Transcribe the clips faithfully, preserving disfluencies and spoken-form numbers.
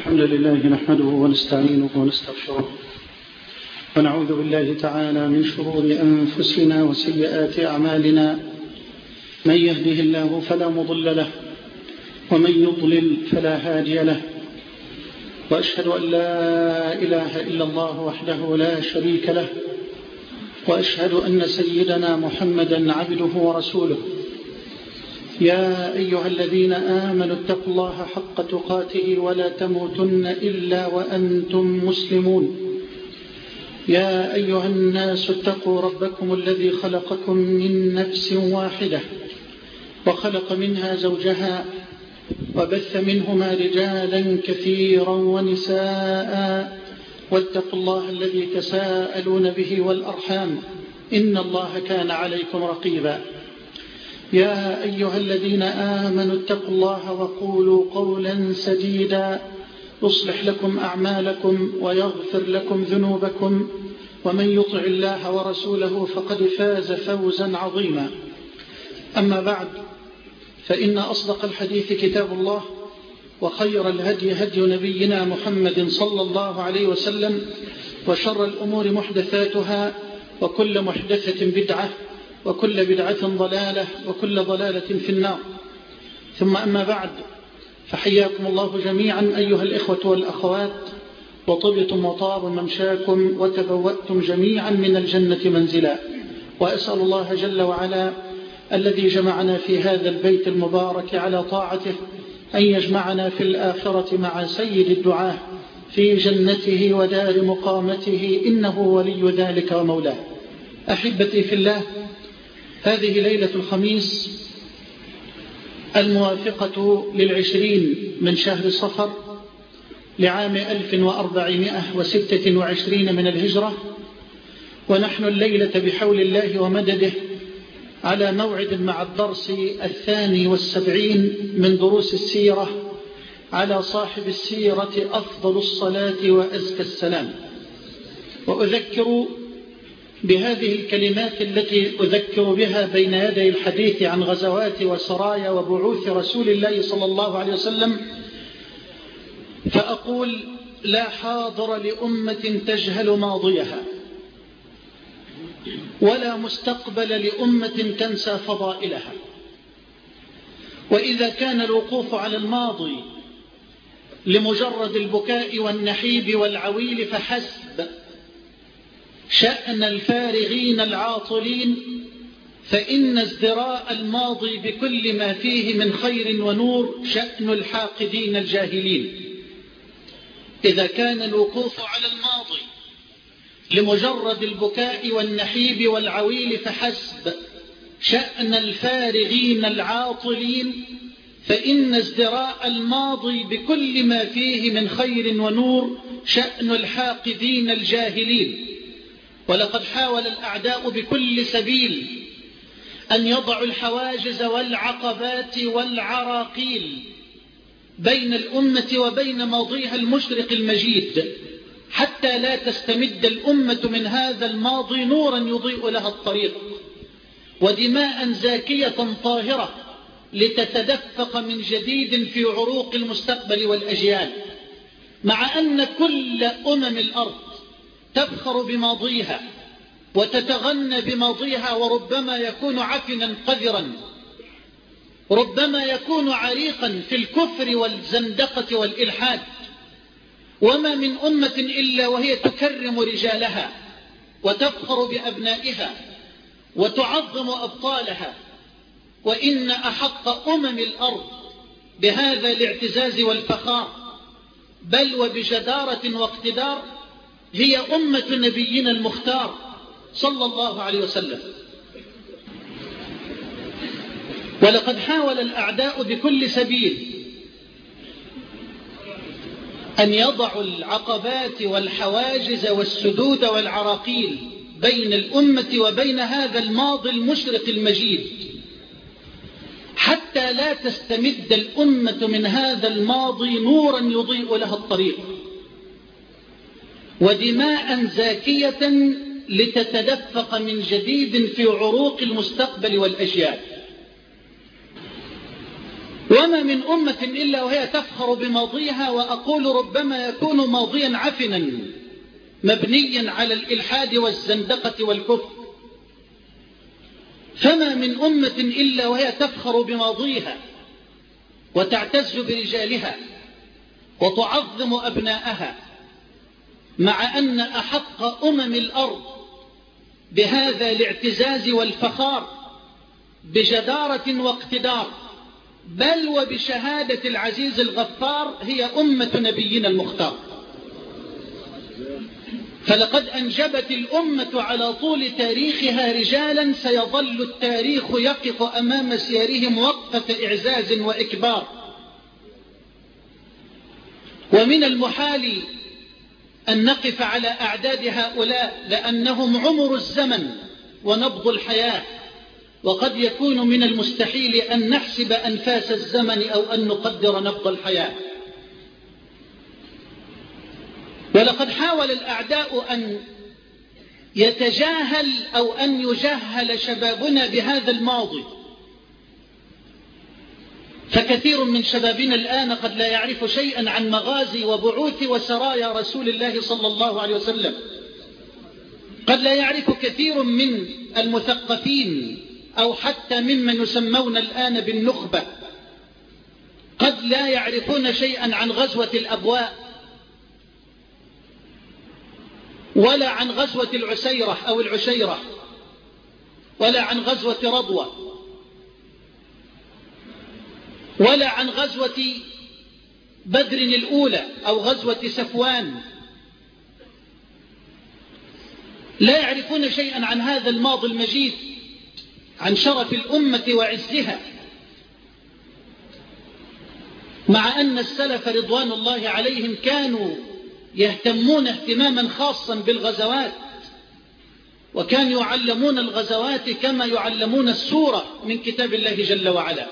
الحمد لله نحمده ونستعينه ونستغفره ونعوذ بالله تعالى من شرور أنفسنا وسيئات أعمالنا. من يهده الله فلا مضل له ومن يضلل فلا هادي له، وأشهد أن لا إله إلا الله وحده لا شريك له، وأشهد أن سيدنا محمدا عبده ورسوله. يا أيها الذين آمنوا اتقوا الله حق تقاته ولا تموتن إلا وأنتم مسلمون. يا أيها الناس اتقوا ربكم الذي خلقكم من نفس واحدة وخلق منها زوجها وبث منهما رجالا كثيرا ونساء، واتقوا الله الذي تساءلون به والأرحام إن الله كان عليكم رقيبا. يا أيها الذين آمنوا اتقوا الله وقولوا قولا سديدا يصلح لكم أعمالكم ويغفر لكم ذنوبكم، ومن يطع الله ورسوله فقد فاز فوزا عظيما. أما بعد، فإن أصدق الحديث كتاب الله، وخير الهدي هدي نبينا محمد صلى الله عليه وسلم، وشر الأمور محدثاتها، وكل محدثة بدعة، وكل بدعة ضلالة، وكل ضلالة في النار. ثم أما بعد، فحياكم الله جميعا أيها الإخوة والأخوات، وطبتم وطاب ممشاكم وتبوأتم جميعا من الجنة منزلا. وأسأل الله جل وعلا الذي جمعنا في هذا البيت المبارك على طاعته أن يجمعنا في الآخرة مع سيد الدعاة في جنته ودار مقامته، إنه ولي ذلك ومولاه. أحبتي في الله، هذه ليلة الخميس الموافقة للعشرين من شهر صفر لعام ألف وأربعمائة وستة وعشرين من الهجرة، ونحن الليلة بحول الله ومدده على موعد مع الدرس الثاني والسبعين من دروس السيرة على صاحب السيرة أفضل الصلاة وأزكى السلام. وأذكر بهذه الكلمات التي أذكر بها بين يدي الحديث عن غزوات وسرايا وبعوث رسول الله صلى الله عليه وسلم، فأقول: لا حاضر لأمة تجهل ماضيها، ولا مستقبل لأمة تنسى فضائلها. وإذا كان الوقوف على الماضي لمجرد البكاء والنحيب والعويل فحسب شأن الفارغين العاطلين، فإن ازدراء الماضي بكل ما فيه من خير ونور شأن الحاقدين الجاهلين. إذا كان الوقوف على الماضي لمجرد البكاء والنحيب والعويل فحسب شأن الفارغين العاطلين، فإن ازدراء الماضي بكل ما فيه من خير ونور شأن الحاقدين الجاهلين. ولقد حاول الأعداء بكل سبيل أن يضعوا الحواجز والعقبات والعراقيل بين الأمة وبين ماضيها المشرق المجيد، حتى لا تستمد الأمة من هذا الماضي نورا يضيء لها الطريق، ودماء زاكية طاهرة لتتدفق من جديد في عروق المستقبل والأجيال. مع أن كل أمم الأرض تفخر بماضيها وتتغنى بماضيها، وربما يكون عفنا قذرا، ربما يكون عريقا في الكفر والزندقة والإلحاد، وما من أمة إلا وهي تكرم رجالها وتفخر بأبنائها وتعظم أبطالها. وإن أحق أمم الأرض بهذا الاعتزاز والفخار، بل وبجدارة واقتدار، هي أمة نبينا المختار صلى الله عليه وسلم. ولقد حاول الأعداء بكل سبيل أن يضعوا العقبات والحواجز والسدود والعراقيل بين الأمة وبين هذا الماضي المشرق المجيد، حتى لا تستمد الأمة من هذا الماضي نورا يضيء لها الطريق، ودماء زاكية لتتدفق من جديد في عروق المستقبل والأجيال. وما من أمة إلا وهي تفخر بماضيها، وأقول ربما يكون ماضيا عفنا مبنيا على الإلحاد والزندقة والكفر. فما من أمة إلا وهي تفخر بماضيها وتعتز برجالها وتعظم أبناءها، مع أن أحق أمم الأرض بهذا الاعتزاز والفخار بجدارة واقتدار، بل وبشهادة العزيز الغفار، هي أمة نبينا المختار. فلقد أنجبت الأمة على طول تاريخها رجالا سيظل التاريخ يقف أمام سيرهم وقفة إعزاز وإكبار. ومن المحال أن نقف على أعداد هؤلاء، لأنهم عمر الزمن ونبض الحياة، وقد يكون من المستحيل أن نحسب أنفاس الزمن أو أن نقدر نبض الحياة. ولقد حاول الأعداء أن يتجاهل أو أن يجهل شبابنا بهذا الماضي، فكثير من شبابنا الآن قد لا يعرف شيئا عن مغازي وبعوث وسرايا رسول الله صلى الله عليه وسلم. قد لا يعرف كثير من المثقفين أو حتى ممن يسمون الآن بالنخبة، قد لا يعرفون شيئا عن غزوة الأبواء، ولا عن غزوة العسيرة أو العشيرة، ولا عن غزوة رضوة، ولا عن غزوة بدر الأولى أو غزوة سفوان. لا يعرفون شيئا عن هذا الماضي المجيد، عن شرف الأمة وعزها، مع أن السلف رضوان الله عليهم كانوا يهتمون اهتماما خاصا بالغزوات، وكانوا يعلمون الغزوات كما يعلمون السورة من كتاب الله جل وعلا.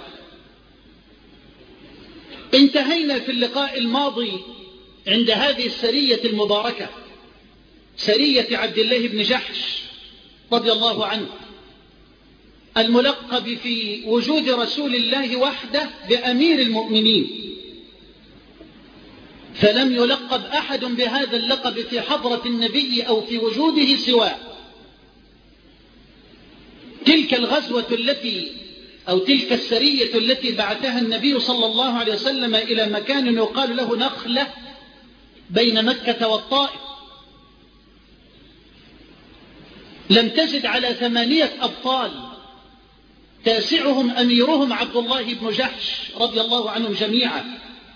انتهينا في اللقاء الماضي عند هذه السرية المباركة، سرية عبد الله بن جحش رضي الله عنه، الملقب في وجود رسول الله وحده بأمير المؤمنين، فلم يلقب أحد بهذا اللقب في حضرة النبي أو في وجوده سواه. تلك الغزوة التي أو تلك السرية التي بعثها النبي صلى الله عليه وسلم إلى مكان يقال له نخلة بين مكة والطائف، لم تزد على ثمانية أبطال، تاسعهم أميرهم عبد الله بن جحش رضي الله عنهم جميعا.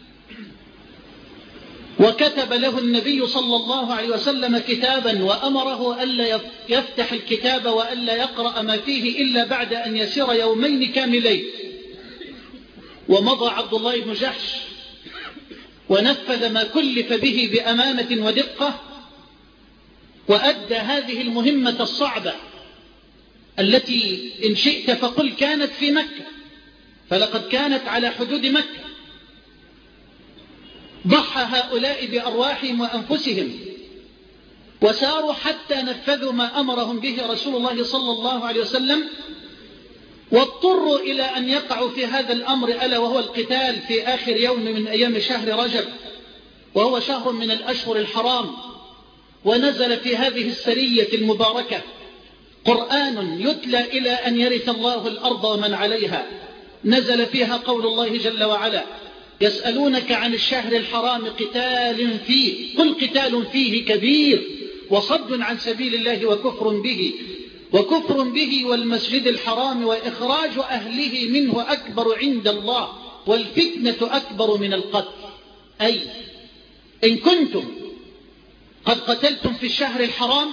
وكتب له النبي صلى الله عليه وسلم كتابا وأمره ألا يفتح الكتاب وألا يقرأ ما فيه إلا بعد أن يسير يومين كاملين. ومضى عبد الله بن جحش ونفذ ما كلف به بأمانة ودقة، وأدى هذه المهمة الصعبة التي إن شئت فقل كانت في مكة، فلقد كانت على حدود مكة. ضحى هؤلاء بأرواحهم وأنفسهم وساروا حتى نفذوا ما أمرهم به رسول الله صلى الله عليه وسلم، واضطروا إلى أن يقعوا في هذا الأمر، ألا وهو القتال في آخر يوم من أيام شهر رجب، وهو شهر من الأشهر الحرام. ونزل في هذه السرية المباركة قرآن يتلى إلى أن يرث الله الأرض ومن عليها. نزل فيها قول الله جل وعلا: يسألونك عن الشهر الحرام قتال فيه قل قتال فيه كبير وصد عن سبيل الله وكفر به وكفر به والمسجد الحرام وإخراج أهله منه أكبر عند الله والفتنة أكبر من القتل. أي إن كنتم قد قتلتم في الشهر الحرام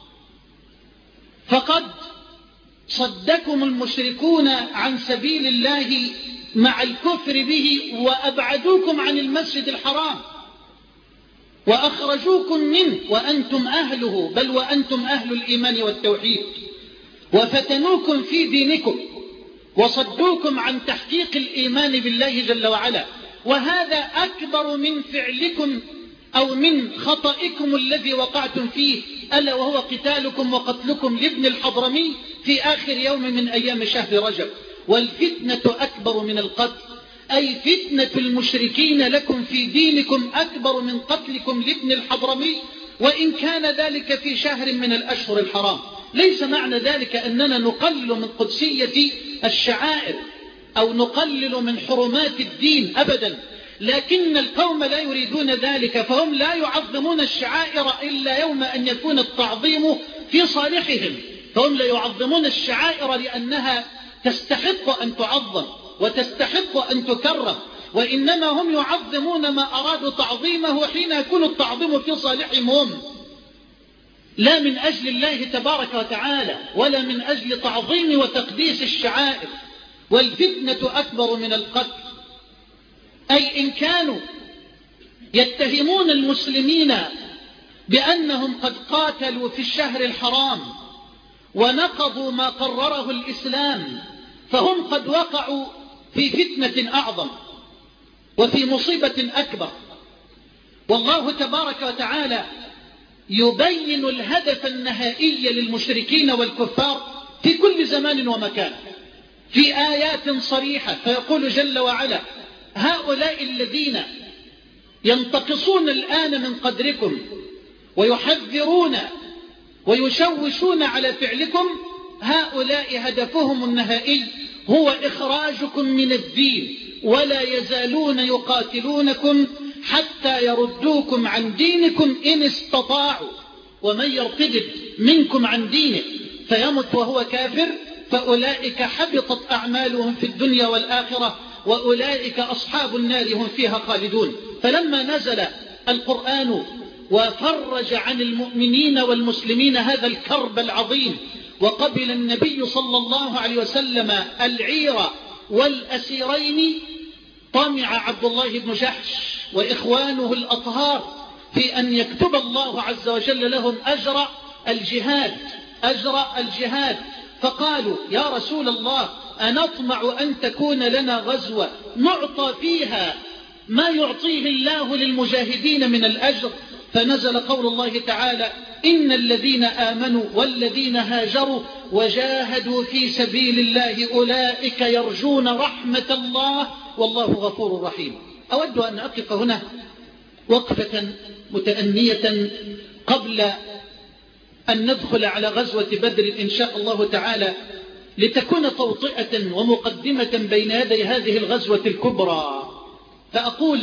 فقد صدكم المشركون عن سبيل الله مع الكفر به، وأبعدوكم عن المسجد الحرام، وأخرجوكم منه وأنتم أهله، بل وأنتم أهل الإيمان والتوحيد، وفتنوكم في دينكم وصدوكم عن تحقيق الإيمان بالله جل وعلا. وهذا أكبر من فعلكم أو من خطئكم الذي وقعتم فيه، ألا وهو قتالكم وقتلكم لابن الحضرمي في آخر يوم من أيام شهر رجب، والفتنة أكبر من القتل. أي فتنة المشركين لكم في دينكم أكبر من قتلكم لابن الحضرمي وإن كان ذلك في شهر من الأشهر الحرام. ليس معنى ذلك أننا نقلل من قدسية الشعائر أو نقلل من حرمات الدين أبدا، لكن القوم لا يريدون ذلك، فهم لا يعظمون الشعائر إلا يوم أن يكون التعظيم في صالحهم، فهم لا يعظمون الشعائر لأنها تستحق أن تعظم وتستحق أن تكرم، وإنما هم يعظمون ما أرادوا تعظيمه حين يكون التعظيم في صالحهم هم، لا من أجل الله تبارك وتعالى ولا من أجل تعظيم وتقديس الشعائر. والفتنة أكبر من القتل، أي إن كانوا يتهمون المسلمين بأنهم قد قاتلوا في الشهر الحرام ونقضوا ما قرره الإسلام، فهم قد وقعوا في فتنة أعظم وفي مصيبة أكبر. والله تبارك وتعالى يبين الهدف النهائي للمشركين والكفار في كل زمان ومكان في آيات صريحة، فيقول جل وعلا: هؤلاء الذين ينتقصون الآن من قدركم ويحذرون ويشوشون على فعلكم، هؤلاء هدفهم النهائي هو إخراجكم من الدين، ولا يزالون يقاتلونكم حتى يردوكم عن دينكم إن استطاعوا، ومن يرتد منكم عن دينه فيمت وهو كافر فأولئك حبطت أعمالهم في الدنيا والآخرة وأولئك أصحاب النار هم فيها خالدون. فلما نزل القرآن وفرج عن المؤمنين والمسلمين هذا الكرب العظيم، وقبل النبي صلى الله عليه وسلم العير والأسيرين، طمع عبد الله بن جحش وإخوانه الأطهار في أن يكتب الله عز وجل لهم أجر الجهاد أجر الجهاد فقالوا: يا رسول الله، أنطمع أن تكون لنا غزوة نعطى فيها ما يعطيه الله للمجاهدين من الأجر؟ فنزل قول الله تعالى: إن الذين آمنوا والذين هاجروا وجاهدوا في سبيل الله أولئك يرجون رحمة الله والله غفور رحيم. أود أن أقف هنا وقفة متأنية قبل أن ندخل على غزوة بدر إن شاء الله تعالى، لتكون توطئة ومقدمة بين يدي هذه الغزوة الكبرى. فأقول: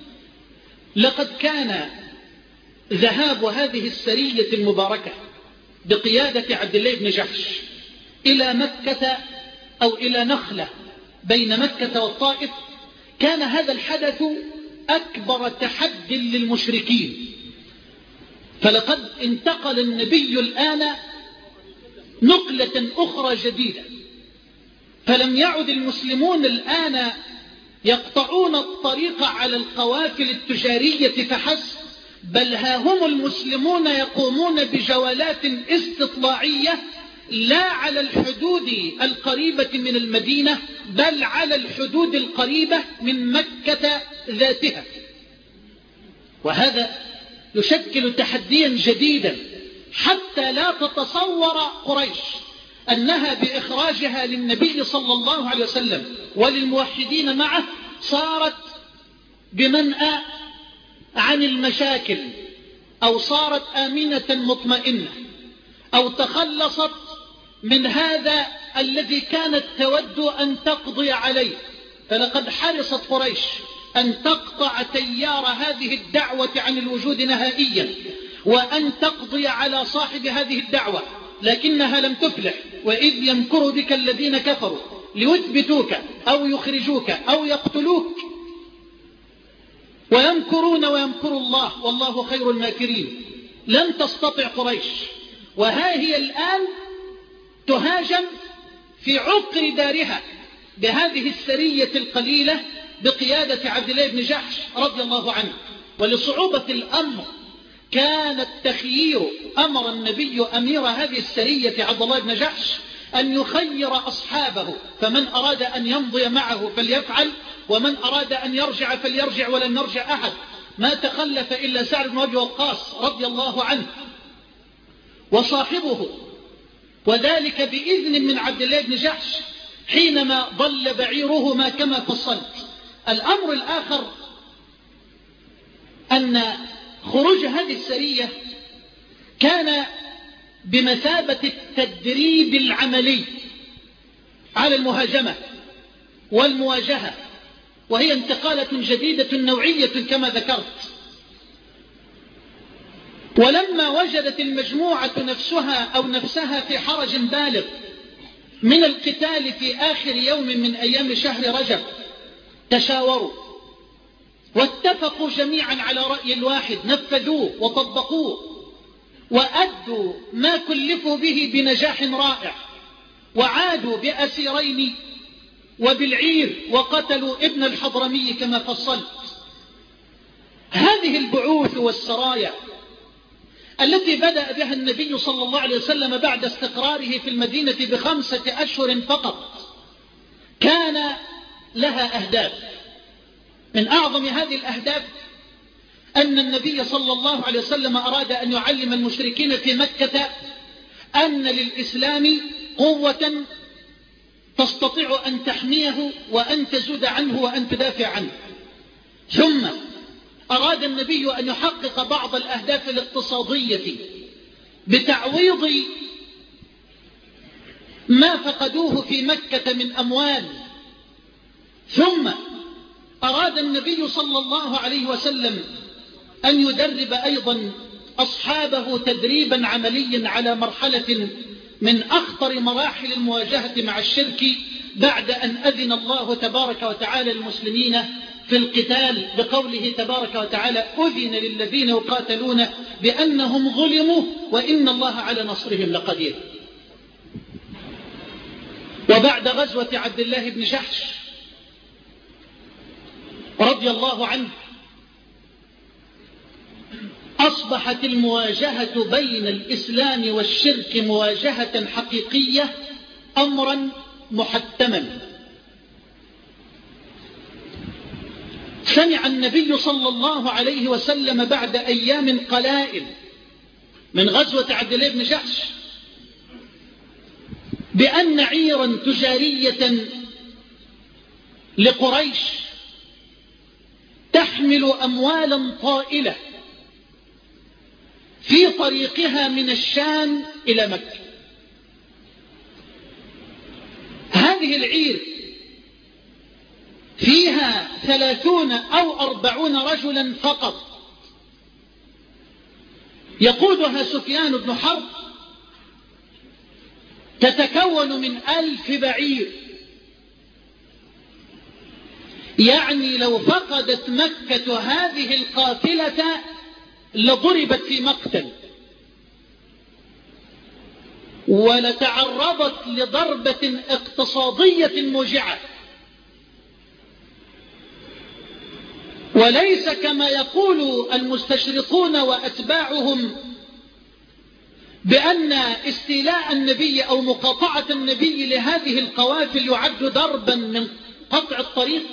لقد كان ذهاب هذه السرية المباركة بقيادة عبد الله بن جحش إلى مكة أو إلى نخلة بين مكة والطائف، كان هذا الحدث أكبر تحدي للمشركين. فلقد انتقل النبي الآن نقلة أخرى جديدة، فلم يعد المسلمون الآن يقطعون الطريق على القوافل التجارية فحسب، بل ها هم المسلمون يقومون بجولات استطلاعية لا على الحدود القريبة من المدينة، بل على الحدود القريبة من مكة ذاتها. وهذا يشكل تحديا جديدا، حتى لا تتصور قريش أنها بإخراجها للنبي صلى الله عليه وسلم وللموحدين معه صارت بمنأى عن المشاكل، أو صارت آمنة مطمئنة، أو تخلصت من هذا الذي كانت تود أن تقضي عليه. فلقد حرصت قريش أن تقطع تيار هذه الدعوة عن الوجود نهائيا، وأن تقضي على صاحب هذه الدعوة، لكنها لم تفلح. وإذ يمكر بك الذين كفروا ليثبتوك أو يخرجوك أو يقتلوك ويمكرون ويمكر الله والله خير الماكرين. لم تستطع قريش، وها هي الآن تهاجم في عقر دارها بهذه السرية القليلة بقيادة عبد الله بن جحش رضي الله عنه. ولصعوبة الأمر كان التخيير، أمر النبي أمير هذه السرية عبد الله بن جحش أن يخير أصحابه، فمن أراد أن يمضي معه فليفعل، ومن أراد أن يرجع فليرجع ولن يرجع أحد. ما تخلف إلا سعد بن أبي وقاص رضي الله عنه وصاحبه، وذلك بإذن من عبد الله بن جحش حينما ضل بعيرهما كما فصلت. الأمر الآخر أن خروج هذه السرية كان بمثابة التدريب العملي على المهاجمة والمواجهة، وهي انتقالة جديدة نوعية كما ذكرت. ولما وجدت المجموعة نفسها أو نفسها في حرج بالغ من القتال في آخر يوم من أيام شهر رجب، تشاوروا واتفقوا جميعا على رأي واحد، نفذوه وطبقوه وأدوا ما كلفوا به بنجاح رائع، وعادوا بأسيرين وبالعير وقتلوا ابن الحضرمي كما فصلت. هذه البعوث والسرايا التي بدأ بها النبي صلى الله عليه وسلم بعد استقراره في المدينة بخمسة أشهر فقط كان لها أهداف. من أعظم هذه الأهداف أن النبي صلى الله عليه وسلم أراد أن يعلم المشركين في مكة أن للإسلام قوة تستطيع أن تحميه وأن تزود عنه وأن تدافع عنه. ثم أراد النبي أن يحقق بعض الأهداف الاقتصادية بتعويض ما فقدوه في مكة من أموال. ثم أراد النبي صلى الله عليه وسلم أن يدرب أيضا أصحابه تدريبا عمليا على مرحلة من أخطر مراحل المواجهة مع الشرك، بعد أن أذن الله تبارك وتعالى المسلمين في القتال بقوله تبارك وتعالى: أذن للذين يقاتلون بأنهم ظلموا وإن الله على نصرهم لقدير. وبعد غزوة عبد الله بن جحش رضي الله عنه أصبحت المواجهة بين الإسلام والشرك مواجهة حقيقية، أمرا محتما. سمع النبي صلى الله عليه وسلم بعد أيام قلائل من غزوة عبد الله بن جحش بأن عيرا تجارية لقريش تحمل أموالا طائلة في طريقها من الشام إلى مكة. هذه العير فيها ثلاثون أو أربعون رجلا فقط، يقودها سفيان بن حرب، تتكون من ألف بعير. يعني لو فقدت مكة هذه القافلة لضربت في مقتل، ولتعرضت لضربة اقتصادية موجعة. وليس كما يقول المستشرقون وأتباعهم بأن استيلاء النبي أو مقاطعة النبي لهذه القوافل يعد ضربا من قطع الطريق.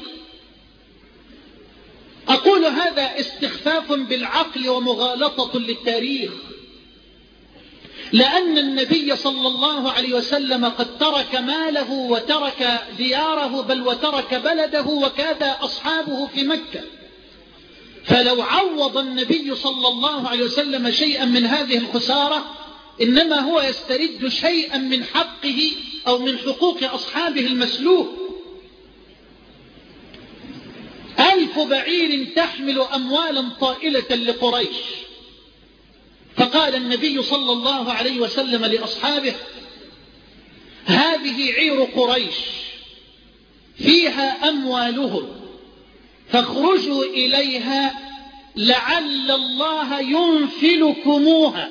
أقول هذا استخفاف بالعقل ومغالطة للتاريخ، لأن النبي صلى الله عليه وسلم قد ترك ماله وترك دياره، بل وترك بلده، وكاد أصحابه في مكة. فلو عوض النبي صلى الله عليه وسلم شيئا من هذه الخسارة إنما هو يسترد شيئا من حقه أو من حقوق أصحابه المسلوب. ألف بعير تحمل أموالا طائلة لقريش. فقال النبي صلى الله عليه وسلم لأصحابه: هذه عير قريش فيها أموالهم فاخرجوا إليها لعل الله ينفلكموها.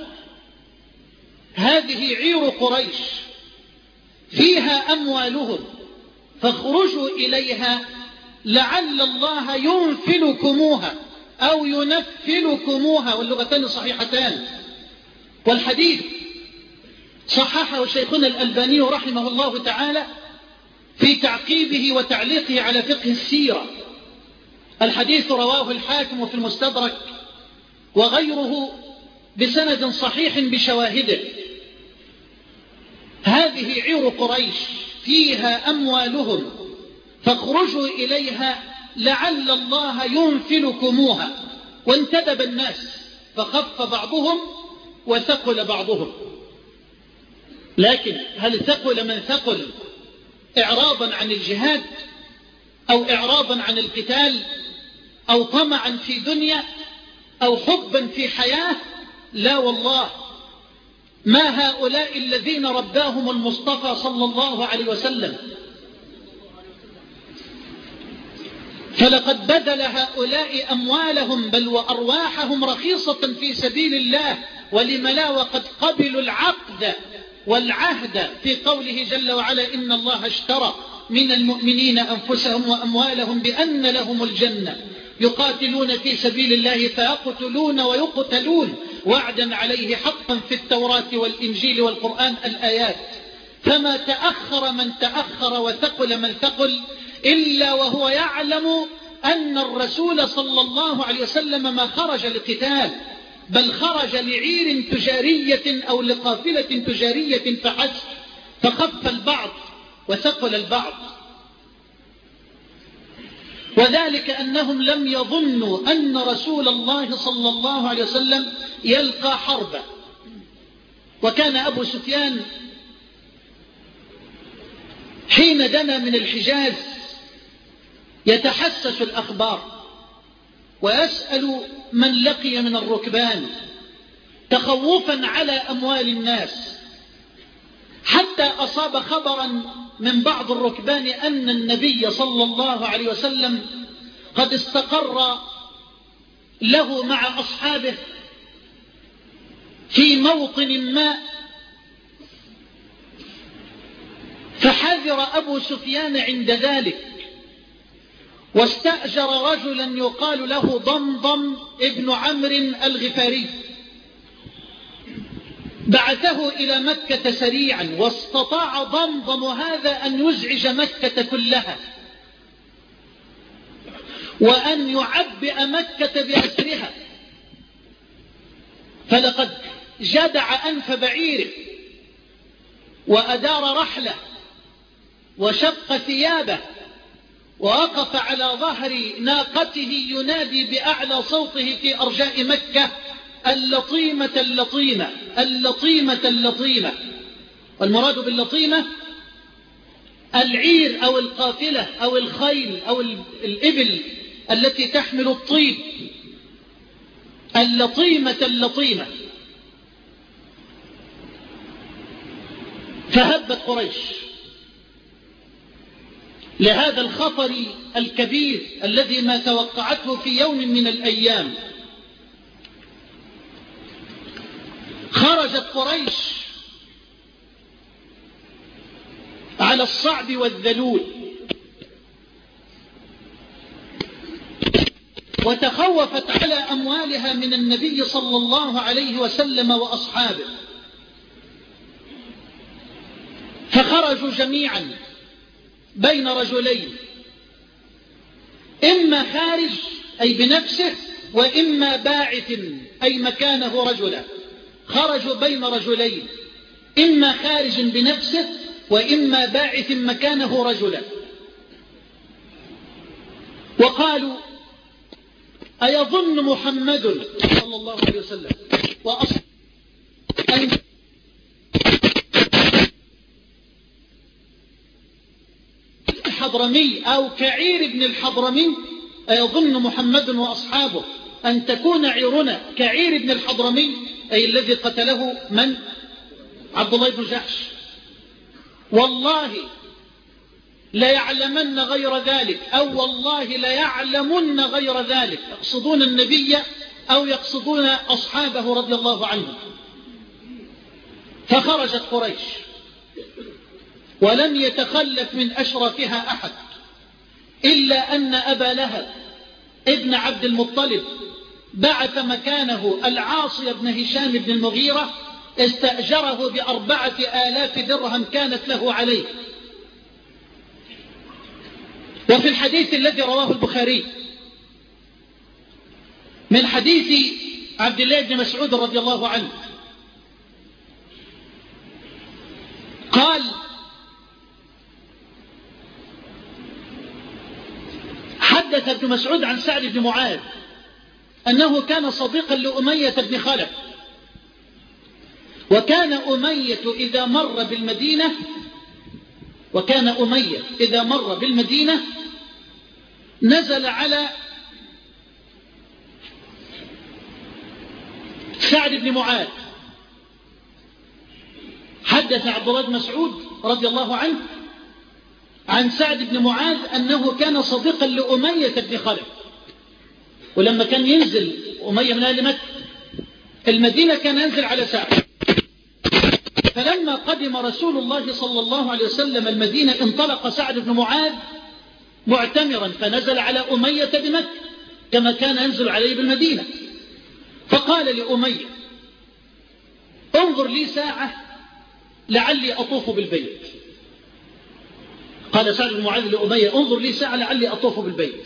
هذه عير قريش فيها أموالهم فاخرجوا إليها لعل الله ينفلكموها أو ينفلكموها، واللغتان صحيحتان. والحديث صححه شيخنا الألباني رحمه الله تعالى في تعقيبه وتعليقه على فقه السيرة. الحديث رواه الحاكم في المستدرك وغيره بسند صحيح بشواهده. هذه عير قريش فيها أموالهم فاخرجوا إليها لعل الله ينفلكموها، وانتدب الناس فخف بعضهم وثقل بعضهم. لكن هل ثقل من ثقل إعراضا عن الجهاد أو إعراضا عن القتال أو طمعا في دنيا أو حبا في حياة؟ لا والله، ما هؤلاء الذين رباهم المصطفى صلى الله عليه وسلم. فلقد بذل هؤلاء أموالهم بل وأرواحهم رخيصة في سبيل الله، ولم لا وقد قبلوا العقد والعهد في قوله جل وعلا: إن الله اشترى من المؤمنين أنفسهم وأموالهم بأن لهم الجنة يقاتلون في سبيل الله فيقتلون ويقتلون وعدا عليه حقا في التوراة والإنجيل والقرآن الآيات. فما تأخر من تأخر وثقل من ثقل إلا وهو يعلم أن الرسول صلى الله عليه وسلم ما خرج لقتال، بل خرج لعير تجارية أو لقافلة تجارية فحسب، فخف البعض وثقل البعض. وذلك أنهم لم يظنوا أن رسول الله صلى الله عليه وسلم يلقى حربا. وكان أبو سفيان حين دنا من الحجاز يتحسس الأخبار ويسأل من لقي من الركبان تخوفا على أموال الناس، حتى أصاب خبرا من بعض الركبان أن النبي صلى الله عليه وسلم قد استقر له مع أصحابه في موطن ما، فحذر أبو سفيان عند ذلك واستأجر رجلا يقال له ضمضم ابن عمرو الغفاري، بعثه إلى مكة سريعا، واستطاع ضمضم هذا أن يزعج مكة كلها وأن يعبئ مكة بأسرها. فلقد جدع أنف بعيره وأدار رحله وشق ثيابه ووقف على ظهر ناقته ينادي بأعلى صوته في أرجاء مكة: اللطيمة اللطيمة اللطيمة اللطيمة. والمراد باللطيمة العير أو القافلة أو الخيل أو الإبل التي تحمل الطيب، اللطيمة اللطيمة. فهبت قريش لهذا الخطر الكبير الذي ما توقعته في يوم من الأيام. خرجت قريش على الصعب والذلول وتخوفت على أموالها من النبي صلى الله عليه وسلم وأصحابه، فخرجوا جميعا بين رجلين، إما خارج أي بنفسه وإما باعث أي مكانه رجلا. خرجوا بين رجلين، إما خارج بنفسه وإما باعث مكانه رجلا، وقالوا: أيظن محمد صلى الله عليه وسلم وأصل أن الحضرمي أو كعير بن الحضرمي؟ أيظن محمد وأصحابه أن تكون عيرنا كعير بن الحضرمي، أي الذي قتله من؟ عبد الله بن جحش. والله ليعلمن غير ذلك، أو والله ليعلمن غير ذلك. يقصدون النبي أو يقصدون أصحابه رضي الله عنهم. فخرجت قريش ولم يتخلف من أشرفها أحد، إلا أن أبا لهب ابن عبد المطلب بعث مكانه العاصي بن هشام بن المغيرة، استأجره بأربعة آلاف درهم كانت له عليه. وفي الحديث الذي رواه البخاري من حديث عبد الله بن مسعود رضي الله عنه قال: حدث حدث ابن مسعود عن سعد بن معاذ أنه كان صديقا لأمية بن خلف، وكان أمية إذا مر بالمدينة وكان أمية إذا مر بالمدينة نزل على سعد بن معاذ. حدث عبد الله بن مسعود رضي الله عنه عن سعد بن معاذ أنه كان صديقا لأمية بن خلف، ولما كان ينزل أمية من أهل مكة المدينة كان ينزل على سعد. فلما قدم رسول الله صلى الله عليه وسلم المدينة انطلق سعد بن معاذ معتمرا فنزل على أمية بمكة كما كان ينزل عليه بالمدينة، فقال لأمية انظر لي ساعة لعلي أطوف بالبيت. قال سعد بن معاذ لأمية انظر لي ساعة لعلي أطوف بالبيت.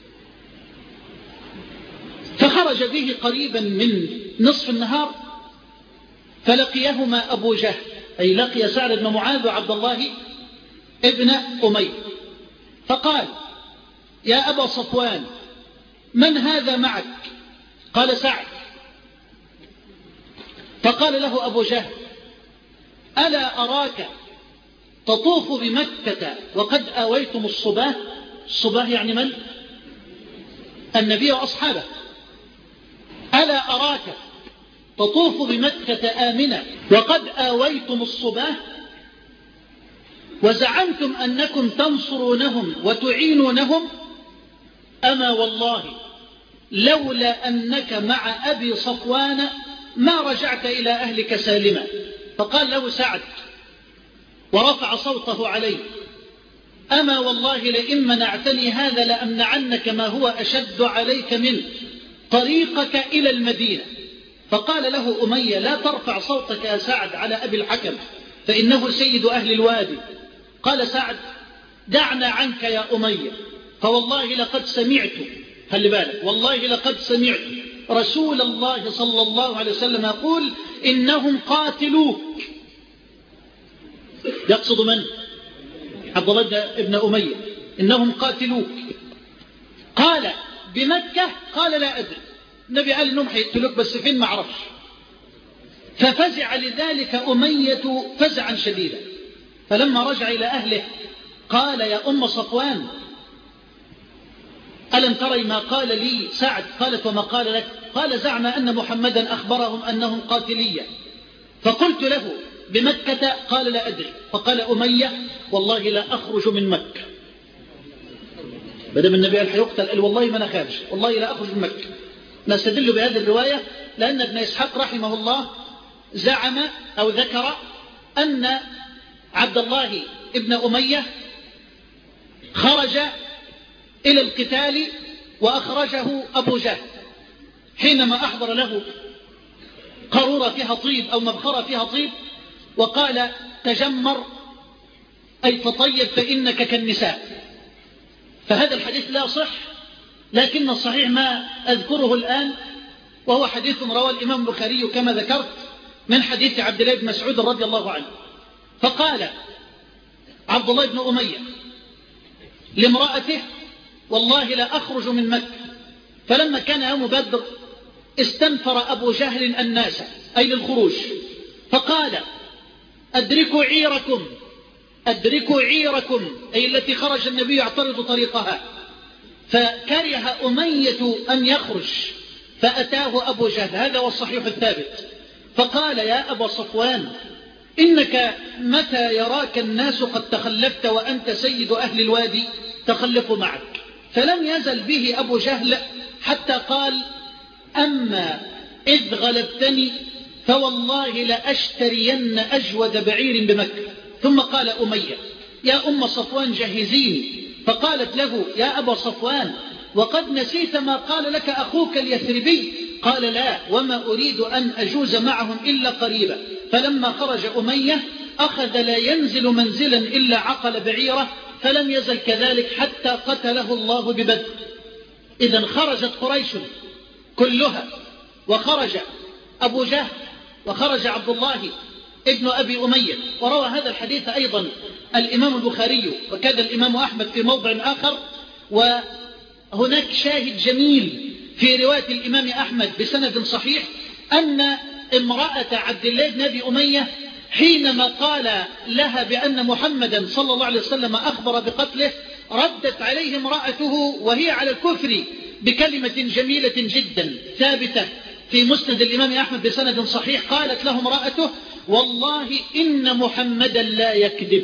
فخرج به قريبا من نصف النهار فلقيهما أبو جهل، أي لقي سعد بن معاذ وعبد الله ابن أمية، فقال يا أبا صفوان من هذا معك؟ قال سعد. فقال له أبو جهل ألا أراك تطوف بمكة وقد آويتم الصباه؟ الصباه يعني من؟ النبي وأصحابه. ألا أراك تطوف بمكة آمنة وقد آويتم الصباه وزعمتم أنكم تنصرونهم وتعينونهم؟ أما والله لولا أنك مع أبي صفوان ما رجعت إلى أهلك سالما. فقال له سعد ورفع صوته عليه أما والله لئن منعتني هذا لأمنعنك ما هو أشد عليك منه طريقك إلى المدينة. فقال له أمية لا ترفع صوتك يا سعد على أبي الحكم فإنه سيد أهل الوادي. قال سعد دعنا عنك يا أمية فوالله لقد سمعت، خلي بالك، والله لقد سمعت رسول الله صلى الله عليه وسلم يقول إنهم قاتلوك. يقصد من؟ عبد الله بن أمية. إنهم قاتلوك. قال بمكة؟ قال لا أدري. النبي قال إنهم حيقتلوك بس فين ما عرفش. ففزع لذلك أمية فزعا شديدا، فلما رجع إلى أهله قال يا أم صفوان ألم تري ما قال لي سعد؟ قالت وما قال لك؟ قال زعم أن محمدا أخبرهم أنهم قاتلية. فقلت له بمكة؟ قال لا أدري. فقال أمية والله لا أخرج من مكة. بدل النبي قال حيقتل قال والله ما نخافش، والله لا أخرج من مكة. نستدل بهذه الرواية لأن ابن إسحاق رحمه الله زعم أو ذكر أن عبد الله ابن أمية خرج إلى القتال وأخرجه أبو جهل حينما أحضر له قارورة فيها طيب أو مبخرة فيها طيب وقال تجمر أي تطيب فإنك كالنساء. فهذا الحديث لا صح، لكن الصحيح ما أذكره الآن وهو حديث رواه الإمام البخاري كما ذكرت من حديث عبد الله بن مسعود رضي الله عنه. فقال عبد الله بن أمية لامرأته والله لا أخرج من مكة. فلما كان يوم بدر استنفر أبو جهل الناس أي للخروج، فقال أدركوا عيركم أدركوا عيركم أي التي خرج النبي يعترض طريقها. فكره أمية أن يخرج فأتاه أبو جهل، هذا هو الصحيح الثابت، فقال يا أبا صفوان إنك متى يراك الناس قد تخلفت وأنت سيد أهل الوادي تخلفوا معك. فلم يزل به أبو جهل حتى قال أما إذ غلبتني فوالله لأشترين أجود بعير بمكة. ثم قال أمية يا أم صفوان جهزيني. فقالت له يا أبا صفوان وقد نسيت ما قال لك أخوك اليثربي؟ قال لا وما أريد أن أجوز معهم إلا قريبا. فلما خرج أمية أخذ لا ينزل منزلا إلا عقل بعيره، فلم يزل كذلك حتى قتله الله ببدر. إذن خرجت قريش كلها وخرج أبو جهل وخرج عبد الله ابن أبي أمية. وروى هذا الحديث أيضا الإمام البخاري وكذا الإمام أحمد في موضع آخر، هناك شاهد جميل في رواية الإمام أحمد بسند صحيح أن امرأة عبد الله بن أبي أمية حينما قال لها بأن محمدا صلى الله عليه وسلم أخبر بقتله ردت عليه امرأته وهي على الكفر بكلمة جميلة جدا ثابتة في مسند الإمام أحمد بسند صحيح. قالت له امرأته: والله إن محمدا لا يكذب،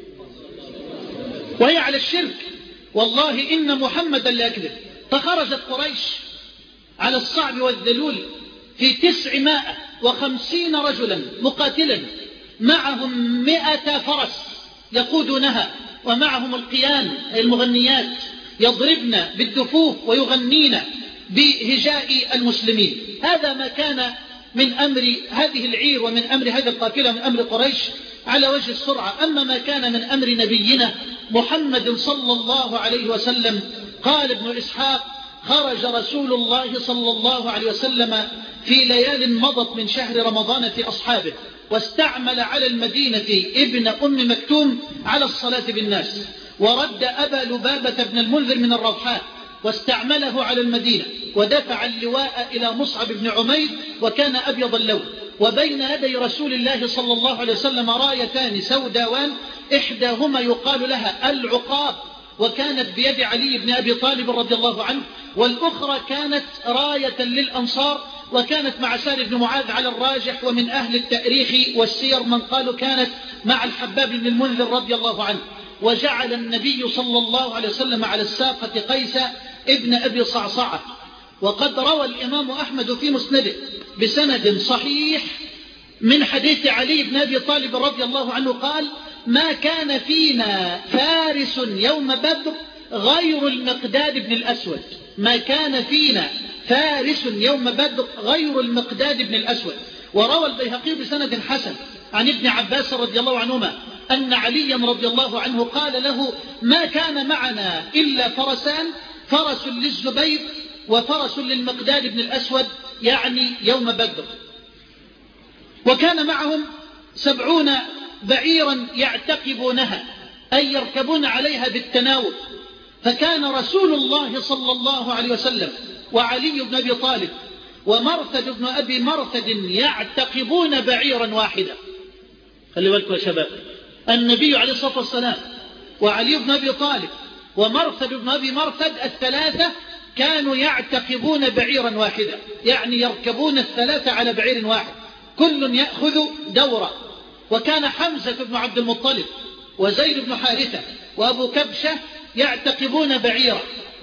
وهي على الشرك، والله إن محمدا لا يكذب. فخرجت قريش على الصعب والذلول في تسعمائة وخمسين رجلا مقاتلا، معهم مئة فرس يقودونها، ومعهم القيان المغنيات يضربن بالدفوف ويغنين بهجاء المسلمين. هذا ما كان من أمر هذه العير ومن أمر هذه القافلة من أمر قريش على وجه السرعة. أما ما كان من أمر نبينا محمد صلى الله عليه وسلم، قال ابن إسحاق: خرج رسول الله صلى الله عليه وسلم في ليال مضت من شهر رمضان في أصحابه، واستعمل على المدينة ابن أم مكتوم على الصلاة بالناس، ورد أبا لبابة بن المنذر من الروحاء واستعمله على المدينة، ودفع اللواء إلى مصعب بن عمير وكان أبيض اللون. وبين يدي رسول الله صلى الله عليه وسلم رايتان سوداوان، إحداهما يقال لها العقاب وكانت بيد علي بن أبي طالب رضي الله عنه، والأخرى كانت راية للأنصار وكانت مع سالم بن معاذ على الراجح، ومن أهل التأريخ والسير من قالوا كانت مع الحباب بن المنذر رضي الله عنه. وجعل النبي صلى الله عليه وسلم على الساقة قيس ابن أبي صعصعة. وقد روى الإمام أحمد في مسنده بسند صحيح من حديث علي بن أبي طالب رضي الله عنه قال: ما كان فينا فارس يوم بدر غير المقداد بن الأسود، ما كان فينا فارس يوم بدر غير المقداد بن الأسود. وروى البيهقي بسند حسن عن ابن عباس رضي الله عنهما أن عليا رضي الله عنه قال له: ما كان معنا إلا فرسان، فرس للزبير وفرس للمقداد بن الأسود، يعني يوم بدر. وكان معهم سبعون بعيرا يعتقبونها، أي يركبون عليها بالتناوب. فكان رسول الله صلى الله عليه وسلم وعلي بن أبي طالب ومرثد بن أبي مرثد يعتقبون بعيرا واحدا. خلي بالكم يا شباب، النبي عليه الصلاة والسلام وعلي بن أبي طالب ومرثد بن أبي مرثد الثلاثة كانوا يعتقبون بعيرا واحدا، يعني يركبون الثلاثة على بعير واحد، كل يأخذ دورة. وكان حمزة بن عبد المطلب وزيد بن حارثة وأبو كبشة يعتقبون بعيرا.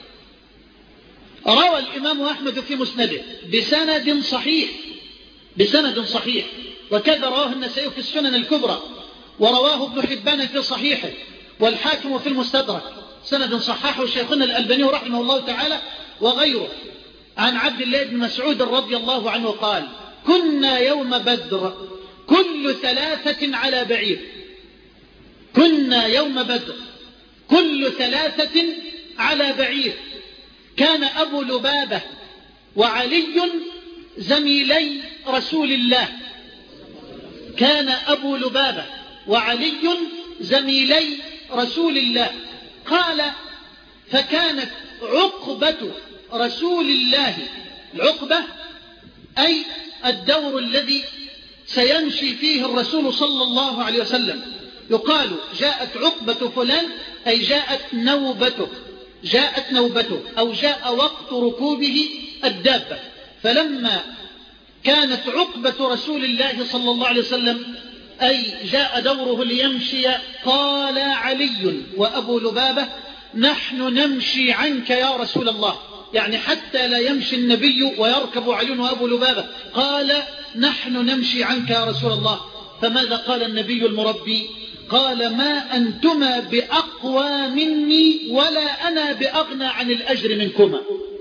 روى الإمام أحمد في مسنده بسند صحيح بسند صحيح وكذا رواه النسائي في السنن الكبرى، ورواه ابن حبان في صحيحه، والحاكم في المستدرك، سند صححه شيخنا الألباني رحمه الله تعالى وغيره، عن عبد الله بن مسعود رضي الله عنه قال: كنا يوم بدر كل ثلاثة على بعير، كنا يوم بدر كل ثلاثة على بعير. كان أبو لبابة وعلي زميلي رسول الله، كان أبو لبابة وعلي زميلي رسول الله. قال: فكانت عقبة رسول الله، العقبة أي الدور الذي سيمشي فيه الرسول صلى الله عليه وسلم، يقال جاءت عقبة فلان أي جاءت نوبته، جاءت نوبته أو جاء وقت ركوبه الدابة. فلما كانت عقبة رسول الله صلى الله عليه وسلم أي جاء دوره ليمشي، قال علي وأبو لبابة: نحن نمشي عنك يا رسول الله، يعني حتى لا يمشي النبي ويركب علي وأبو لبابة، قال: نحن نمشي عنك يا رسول الله. فماذا قال النبي المربي؟ قال: ما أنتما بأقوى مني ولا أنا بأغنى عن الأجر منكما،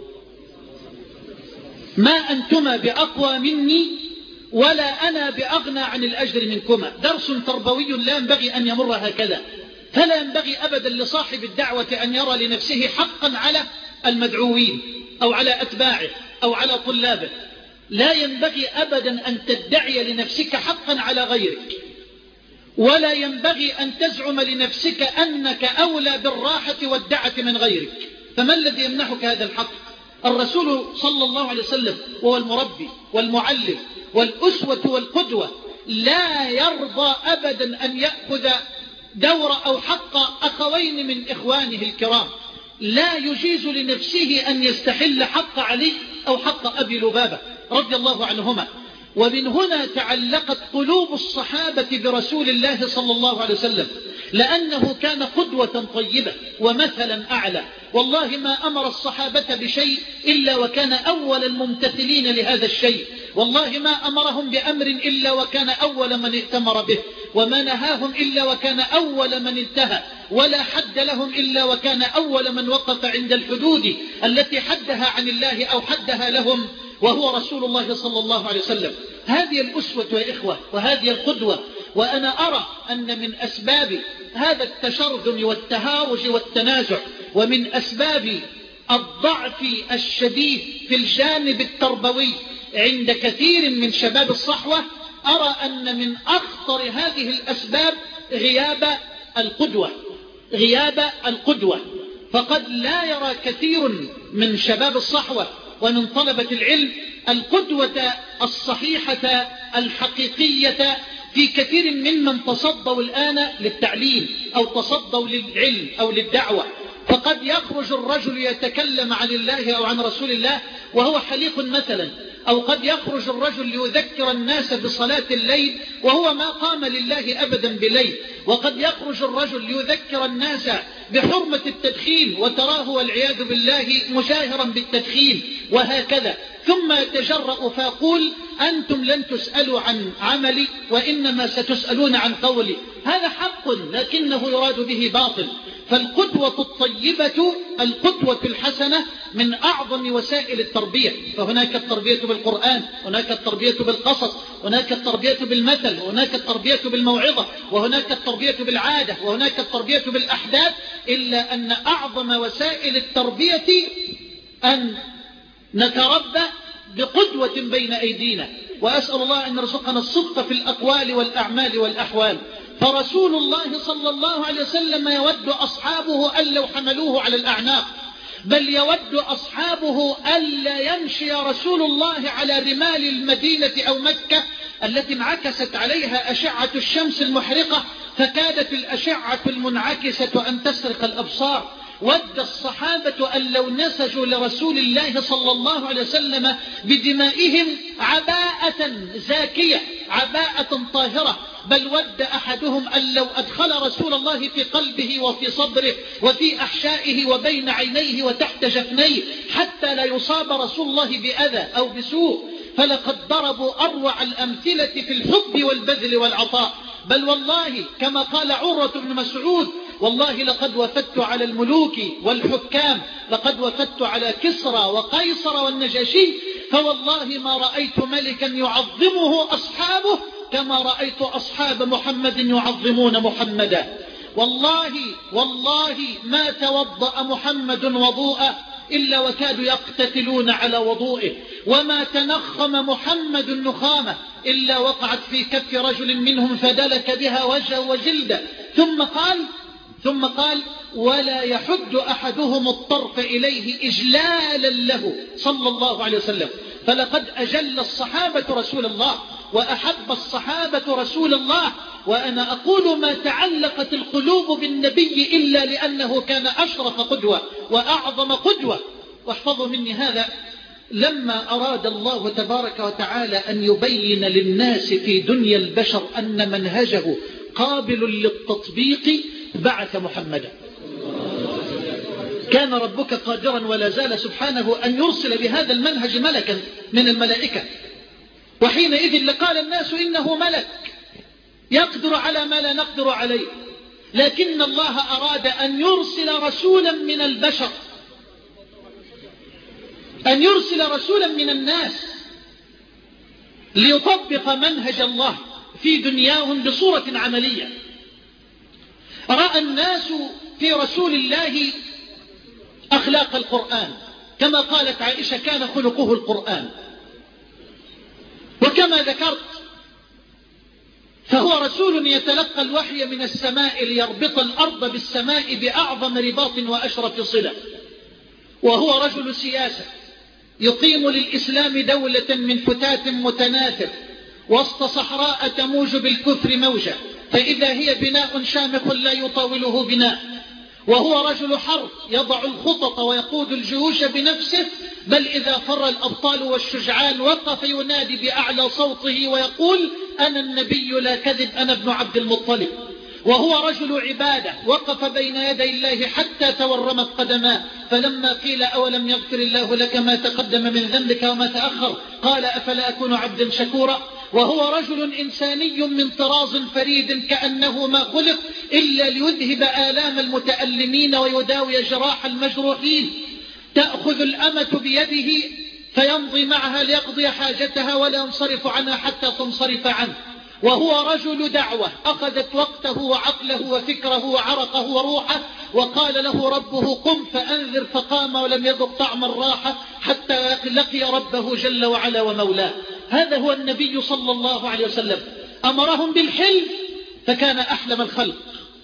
ما أنتما بأقوى مني ولا أنا بأغنى عن الأجر منكما. درس تربوي لا ينبغي أن يمر هكذا، فلا ينبغي أبدا لصاحب الدعوة أن يرى لنفسه حقا على المدعوين أو على أتباعه أو على طلابه، لا ينبغي أبدا أن تدعي لنفسك حقا على غيرك، ولا ينبغي أن تزعم لنفسك أنك أولى بالراحة والدعة من غيرك. فما الذي يمنحك هذا الحق؟ الرسول صلى الله عليه وسلم وهو المربي والمعلم والأسوة والقدوة لا يرضى أبدا أن يأخذ دور أو حق أخوين من إخوانه الكرام، لا يجيز لنفسه أن يستحل حق علي أو حق أبي لبابة رضي الله عنهما. ومن هنا تعلقت قلوب الصحابة برسول الله صلى الله عليه وسلم، لأنه كان قدوة طيبة ومثلا أعلى. والله ما أمر الصحابة بشيء إلا وكان أول الممتثلين لهذا الشيء، والله ما أمرهم بأمر إلا وكان أول من ائتمر به، وما نهاهم إلا وكان أول من انتهى، ولا حد لهم إلا وكان أول من وقف عند الحدود التي حدها عن الله أو حدها لهم، وهو رسول الله صلى الله عليه وسلم. هذه الأسوة يا إخوة وهذه القدوة. وأنا أرى أن من أسباب هذا التشرذم والتهاوج والتنازع، ومن أسباب الضعف الشديد في الجانب التربوي عند كثير من شباب الصحوة، أرى أن من أخطر هذه الأسباب غياب القدوة غياب القدوة. فقد لا يرى كثير من شباب الصحوة ومن طلبة العلم القدوة الصحيحة الحقيقية في كثير ممن تصدوا الآن للتعليم أو تصدوا للعلم أو للدعوة. فقد يخرج الرجل يتكلم عن الله أو عن رسول الله وهو حليق مثلا، أو قد يخرج الرجل ليذكر الناس بصلاة الليل وهو ما قام لله أبدا بليل، وقد يخرج الرجل ليذكر الناس بحرمة التدخين وتراه والعياذ بالله مجاهرا بالتدخين وهكذا، ثم يتجرأ فيقول أنتم لن تسألوا عن عملي وإنما ستسألون عن قولي. هذا حق لكنه يراد به باطل. فالقدوة الطيبة القدوة الحسنة من أعظم وسائل التربية. فهناك التربية بالقرآن، هناك التربية بالقصص، هناك التربية بالمثل، وهناك التربية بالموعظة، وهناك التربية بالعادة، وهناك التربية بالأحداث. إلا أن أعظم وسائل التربية أن نتربى بقدوة بين أيدينا. وأسأل الله أن يرزقنا الصدق في الأقوال والأعمال والأحوال. فرسول الله صلى الله عليه وسلم يود أصحابه أن لو حملوه على الأعناق، بل يود أصحابه ألا يمشي رسول الله على رمال المدينة أو مكة التي انعكست عليها أشعة الشمس المحرقة، فكادت الأشعة المنعكسة أن تسرق الأبصار. ود الصحابة أن لو نسجوا لرسول الله صلى الله عليه وسلم بدمائهم عباءة زاكية، عباءة طاهرة، بل ود أحدهم أن لو أدخل رسول الله في قلبه وفي صدره وفي أحشائه وبين عينيه وتحت جفنيه حتى لا يصاب رسول الله بأذى أو بسوء. فلقد ضربوا أروع الأمثلة في الحب والبذل والعطاء. بل والله كما قال عروة بن مسعود والله لقد وفدت على الملوك والحكام، لقد وفدت على كسرى وقيصر والنجاشي، فوالله ما رأيت ملكا يعظمه أصحابه كما رأيت أصحاب محمد يعظمون محمدا. والله والله ما توضأ محمد وضوءا إلا وكادوا يقتتلون على وضوئه، وما تنخم محمد النخامة إلا وقعت في كف رجل منهم فدلك بها وجهه وجلده. ثم قال ثم قال ولا يحد أحدهم الطرف إليه إجلالا له صلى الله عليه وسلم. فلقد أجل الصحابة رسول الله وأحب الصحابة رسول الله. وأنا أقول ما تعلقت القلوب بالنبي إلا لأنه كان أشرف قدوة وأعظم قدوة. واحفظوا مني هذا، لما أراد الله تبارك وتعالى أن يبين للناس في دنيا البشر أن منهجه قابل للتطبيق بعث محمدا. كان ربك قادرا ولا زال سبحانه أن يرسل بهذا المنهج ملكا من الملائكة، وحينئذ لقال الناس إنه ملك يقدر على ما لا نقدر عليه. لكن الله أراد أن يرسل رسولا من البشر، أن يرسل رسولا من الناس ليطبق منهج الله في دنياهم بصورة عملية. رأى الناس في رسول الله أخلاق القرآن، كما قالت عائشة كان خلقه القرآن. وكما ذكرت فهو رسول يتلقى الوحي من السماء ليربط الأرض بالسماء بأعظم رباط وأشرف صلة. وهو رجل سياسة يقيم للإسلام دولة من فتات متناثر وسط صحراء تموج بالكفر موجة، فإذا هي بناء شامخ لا يطاوله بناء. وهو رجل حرب يضع الخطط ويقود الجيوش بنفسه، بل إذا فر الأبطال والشجعان وقف ينادي بأعلى صوته ويقول: أنا النبي لا كذب، أنا ابن عبد المطلب. وهو رجل عبادة وقف بين يدي الله حتى تورمت قدماه، فلما قيل: أولم يغفر الله لك ما تقدم من ذنبك وما تأخر، قال: أفلا أكون عبدا شكورا. وهو رجل إنساني من طراز فريد، كأنه ما خلق إلا ليذهب آلام المتألمين ويداوي جراح المجروحين. تأخذ الأمة بيده فيمضي معها ليقضي حاجتها ولا ينصرف عنها حتى تنصرف عنه. وهو رجل دعوة أخذت وقته وعقله وفكره وعرقه وروحه، وقال له ربه: قم فأنذر، فقام ولم يذق طعم الراحة حتى لقي ربه جل وعلا ومولاه. هذا هو النبي صلى الله عليه وسلم. أمرهم بالحلم فكان أحلم الخلق،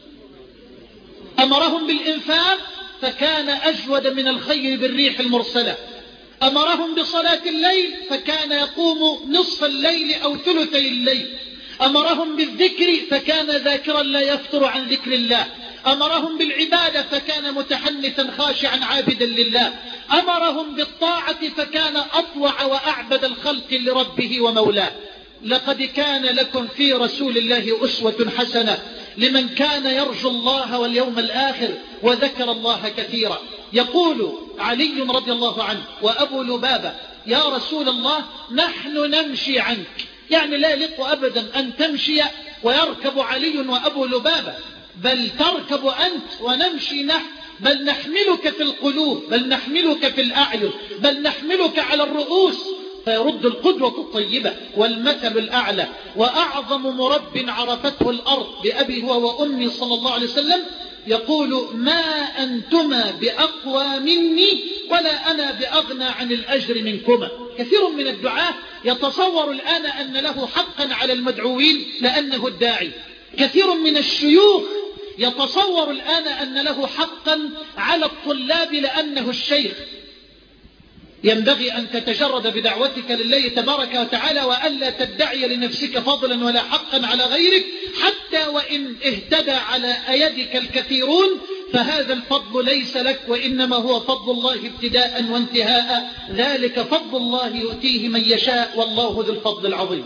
أمرهم بالإنفاق فكان أجود من الخير بالريح المرسلة، أمرهم بصلاة الليل فكان يقوم نصف الليل أو ثلثي الليل، أمرهم بالذكر فكان ذاكرا لا يفتر عن ذكر الله، أمرهم بالعبادة فكان متحنثا خاشعا عابدا لله، أمرهم بالطاعة فكان أطوع وأعبد الخلق لربه ومولاه. لقد كان لكم في رسول الله أسوة حسنة لمن كان يرجو الله واليوم الآخر وذكر الله كثيرا. يقول علي رضي الله عنه وأبو لبابة: يا رسول الله، نحن نمشي عنك. يعني لا يليق أبدا أن تمشي ويركب علي وأبو لبابة، بل تركب أنت ونمشي نحن، بل نحملك في القلوب، بل نحملك في الأعين، بل نحملك على الرؤوس. فيرد القدوة الطيبة والمثل الأعلى وأعظم مرب عرفته الأرض بأبي هو وأمي صلى الله عليه وسلم، يقول: ما أنتما بأقوى مني ولا أنا بأغنى عن الأجر منكما. كثير من الدعاة يتصور الآن أن له حقا على المدعوين لأنه الداعي، كثير من الشيوخ يتصور الآن أن له حقا على الطلاب لأنه الشيخ. ينبغي أن تتجرد بدعوتك لله تبارك وتعالى وألا تدعي لنفسك فضلا ولا حقا على غيرك، حتى وإن اهتدى على يدك الكثيرون فهذا الفضل ليس لك، وإنما هو فضل الله ابتداء وانتهاء، ذلك فضل الله يؤتيه من يشاء والله ذو الفضل العظيم.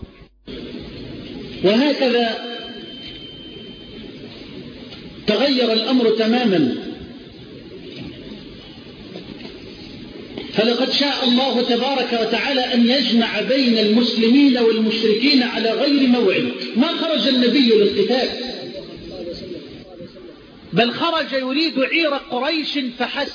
وهكذا تغير الأمر تماما، فلقد شاء الله تبارك وتعالى أن يجمع بين المسلمين والمشركين على غير موعد. ما خرج النبي للقتال، بل خرج يريد عير قريش فحسب،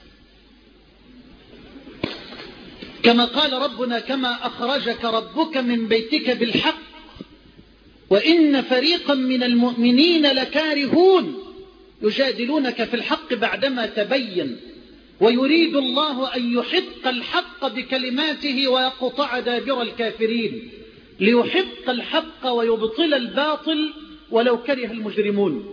كما قال ربنا: كما أخرجك ربك من بيتك بالحق وإن فريقا من المؤمنين لكارهون يجادلونك في الحق بعدما تبين ويريد الله أن يحق الحق بكلماته ويقطع دابر الكافرين ليحق الحق ويبطل الباطل ولو كره المجرمون.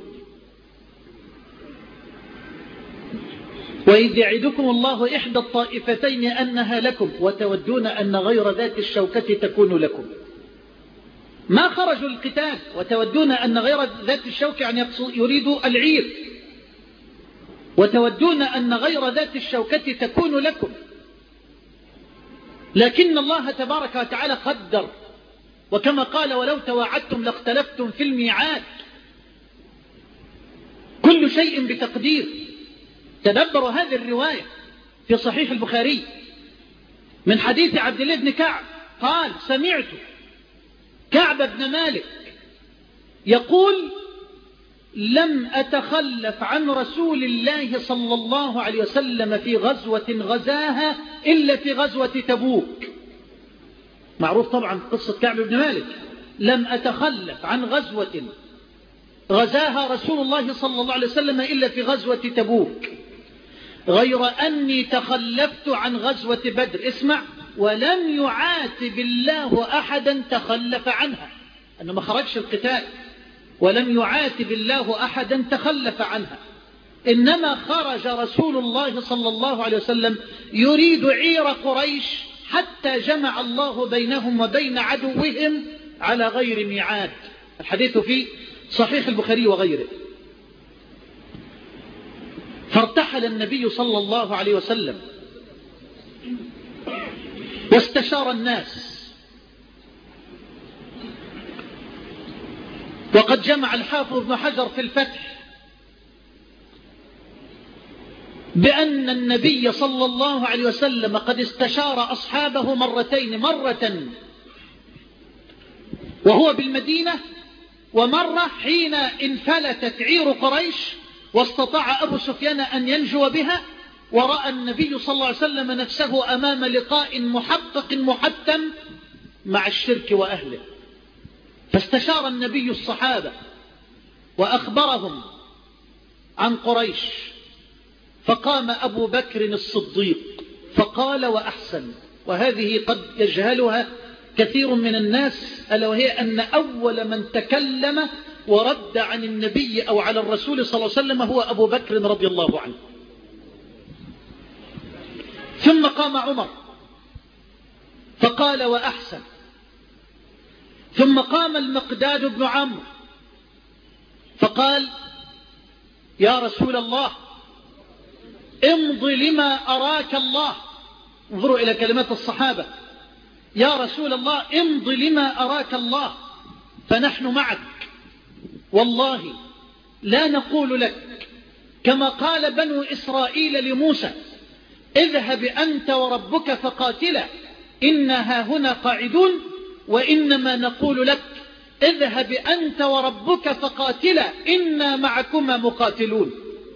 وإذ يعدكم الله إحدى الطائفتين أنها لكم وتودون أن غير ذات الشوكة تكون لكم. ما خرجوا القتال وتودون أن غير ذات الشوكة يعني يريد العير، وتودون أن غير ذات الشوكة تكون لكم، لكن الله تبارك وتعالى قدر، وكما قال: ولو تواعدتم لاختلفتم في الميعاد. كل شيء بتقدير. تدبروا هذه الرواية في صحيح البخاري من حديث عبد الله بن كعب قال: سمعت كعب بن مالك يقول: لم أتخلف عن رسول الله صلى الله عليه وسلم في غزوة غزاها إلا في غزوة تبوك. معروف طبعا قصة كعب بن مالك. لم أتخلف عن غزوة غزاها رسول الله صلى الله عليه وسلم إلا في غزوة تبوك، غير أني تخلفت عن غزوة بدر. اسمع: ولم يعاتب الله أحدا تخلف عنها، أنه ما خرجش القتال، ولم يعاتب الله أحدا تخلف عنها. إنما خرج رسول الله صلى الله عليه وسلم يريد عير قريش حتى جمع الله بينهم وبين عدوهم على غير ميعاد. الحديث في صحيح البخاري وغيره. فارتحل النبي صلى الله عليه وسلم واستشار الناس، وقد جمع الحافظ ابن حجر في الفتح بأن النبي صلى الله عليه وسلم قد استشار أصحابه مرتين، مرة وهو بالمدينة، ومرة حين انفلتت عير قريش واستطاع أبو سفيان أن ينجو بها، ورأى النبي صلى الله عليه وسلم نفسه أمام لقاء محقق محتم مع الشرك وأهله. فاستشار النبي الصحابة وأخبرهم عن قريش، فقام أبو بكر الصديق فقال وأحسن، وهذه قد يجهلها كثير من الناس، ألا وهي أن أول من تكلم ورد عن النبي أو على الرسول صلى الله عليه وسلم هو أبو بكر رضي الله عنه. ثم قام عمر فقال وأحسن، ثم قام المقداد بن عمرو فقال يا رسول الله امض لما أراك الله. انظروا إلى كلمات الصحابة، يا رسول الله امض لما أراك الله فنحن معك، والله لا نقول لك كما قال بنو إسرائيل لموسى اذهب أنت وربك فقاتلا إنا هاهنا قاعدون، وإنما نقول لك اذهب أنت وربك فقاتلا إنا معكما مقاتلون.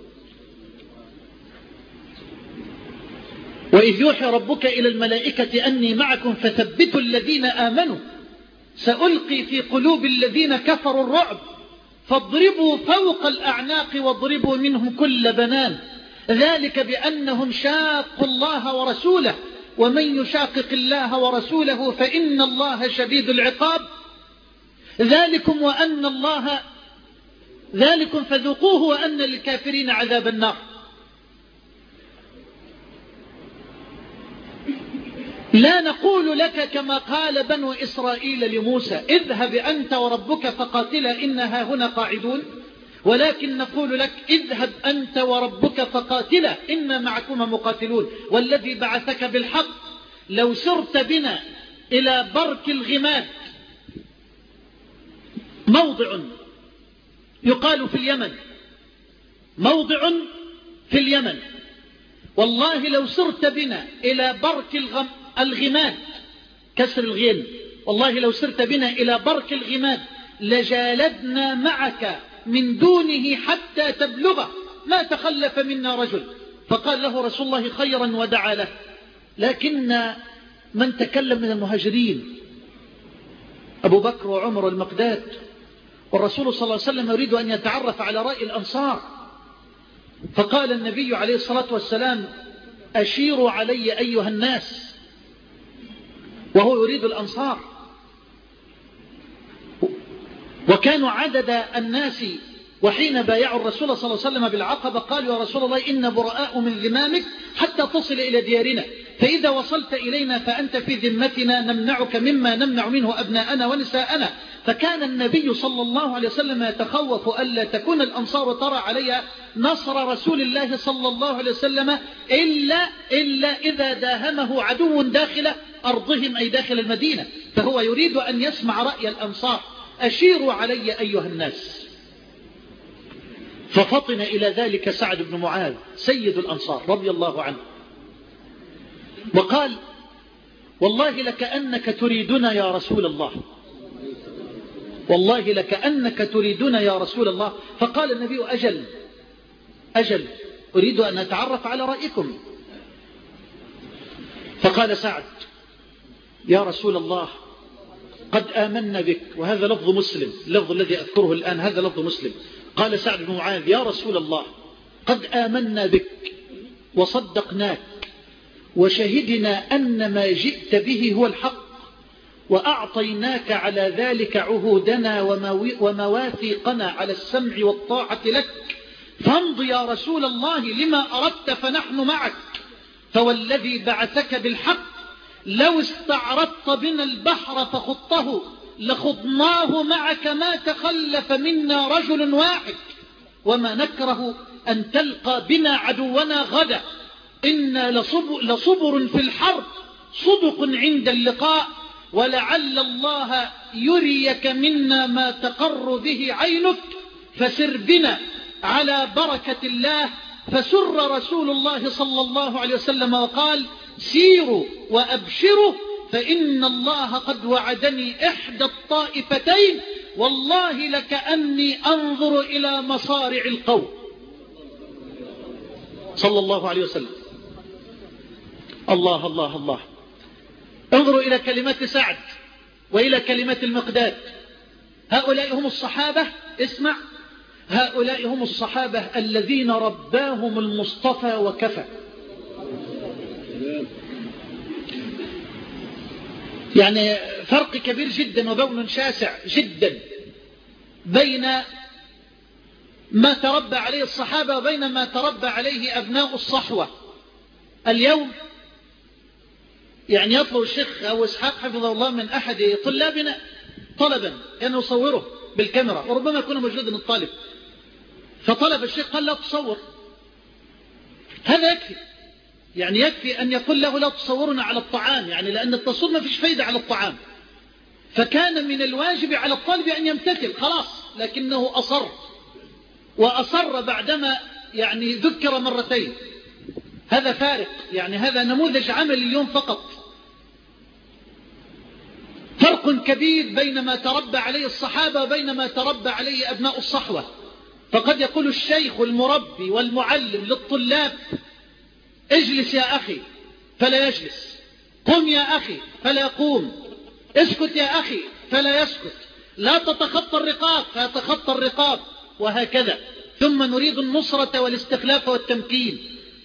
وإذ يوحي ربك إلى الملائكة أني معكم فثبتوا الذين آمنوا سألقي في قلوب الذين كفروا الرعب فاضربوا فوق الأعناق واضربوا منهم كل بنان، ذلك بأنهم شاقوا الله ورسوله ومن يشاقق الله ورسوله فإن الله شديد العقاب، ذلكم وأن الله ذلكم فذوقوه وأن للكافرين عذاب النار. لا نقول لك كما قال بنو إسرائيل لموسى اذهب أنت وربك فقاتلا إنها هنا قاعدون، ولكن نقول لك اذهب أنت وربك فقاتلا إنا معكما مقاتلون، والذي بعثك بالحق لو سرت بنا إلى برك الغماد، موضع يقال في اليمن، موضع في اليمن، والله لو سرت بنا إلى برك الغم الغماد كسر الغين، والله لو سرت بنا إلى برك الغماد لجالدنا معك من دونه حتى تبلغه ما تخلف منا رجل. فقال له رسول الله خيرا ودعا له. لكن من تكلم من المهاجرين أبو بكر وعمر والمقداد، والرسول صلى الله عليه وسلم يريد أن يتعرف على رأي الأنصار، فقال النبي عليه الصلاة والسلام أشيروا علي أيها الناس، وهو يريد الأنصار. وكانوا عدد الناس، وحين بايعوا الرسول صلى الله عليه وسلم بالعقبة قالوا يا رسول الله إن براء من ذمامك حتى تصل إلى ديارنا، فإذا وصلت إلينا فأنت في ذمتنا نمنعك مما نمنع منه أبناءنا ونساءنا. فكان النبي صلى الله عليه وسلم يتخوف ألا تكون الأنصار ترى عليها نصر رسول الله صلى الله عليه وسلم إلا, إلا إذا داهمه عدو داخل أرضهم أي داخل المدينة، فهو يريد أن يسمع رأي الأنصار. أشيروا علي أيها الناس. ففطن إلى ذلك سعد بن معاذ سيد الأنصار رضي الله عنه وقال والله لكأنك تريدنا يا رسول الله، والله لكأنك تريدنا يا رسول الله. فقال النبي أجل أجل أريد أن أتعرف على رأيكم. فقال سعد يا رسول الله قد آمنا بك، وهذا لفظ مسلم، اللفظ الذي أذكره الآن هذا لفظ مسلم. قال سعد بن معاذ يا رسول الله قد آمنا بك وصدقناك وشهدنا أن ما جئت به هو الحق، وأعطيناك على ذلك عهودنا ومواثيقنا على السمع والطاعة لك، فامض يا رسول الله لما أردت فنحن معك، فوالذي بعثك بالحق لو استعرضت بنا البحر فخضته لخضناه معك ما تخلف منا رجل واحد، وما نكره أن تلقى بنا عدونا غدا، إنا لصبر, لصبر في الحرب صدق عند اللقاء، ولعل الله يريك منا ما تقر به عينك، فسر بنا على بركة الله. فسر رسول الله صلى الله عليه وسلم وقال سيروا وأبشروا فإن الله قد وعدني إحدى الطائفتين، والله لكأني أنظر إلى مصارع القوم صلى الله عليه وسلم. الله الله الله. انظروا إلى كلمات سعد وإلى كلمات المقداد. هؤلاء هم الصحابة، اسمع، هؤلاء هم الصحابة الذين رباهم المصطفى وكفى. يعني فرق كبير جدا وبون شاسع جدا بين ما تربى عليه الصحابة وبين ما تربى عليه أبناء الصحوة. اليوم يعني يطلب الشيخ أو إسحاق حفظه الله من أحد طلابنا طلبا أن يصوره بالكاميرا، وربما يكون موجودا الطالب، فطلب الشيخ قال لا تصور. هذا يكفي، يعني يكفي أن يقول له لا تصورنا على الطعام، يعني لأن التصوير ما فيش فايدة على الطعام. فكان من الواجب على الطالب أن يمتثل خلاص، لكنه أصر، وأصر بعدما يعني ذكر مرتين. هذا فارق، يعني هذا نموذج عمل اليوم فقط. فرق كبير بين ما تربى عليه الصحابة وبين ما تربى عليه أبناء الصحوة. فقد يقول الشيخ المربي والمعلم للطلاب اجلس يا أخي فلا يجلس، قم يا أخي فلا يقوم، اسكت يا أخي فلا يسكت، لا تتخطى الرقاب فيتخطى الرقاب، وهكذا. ثم نريد النصرة والاستخلاف والتمكين.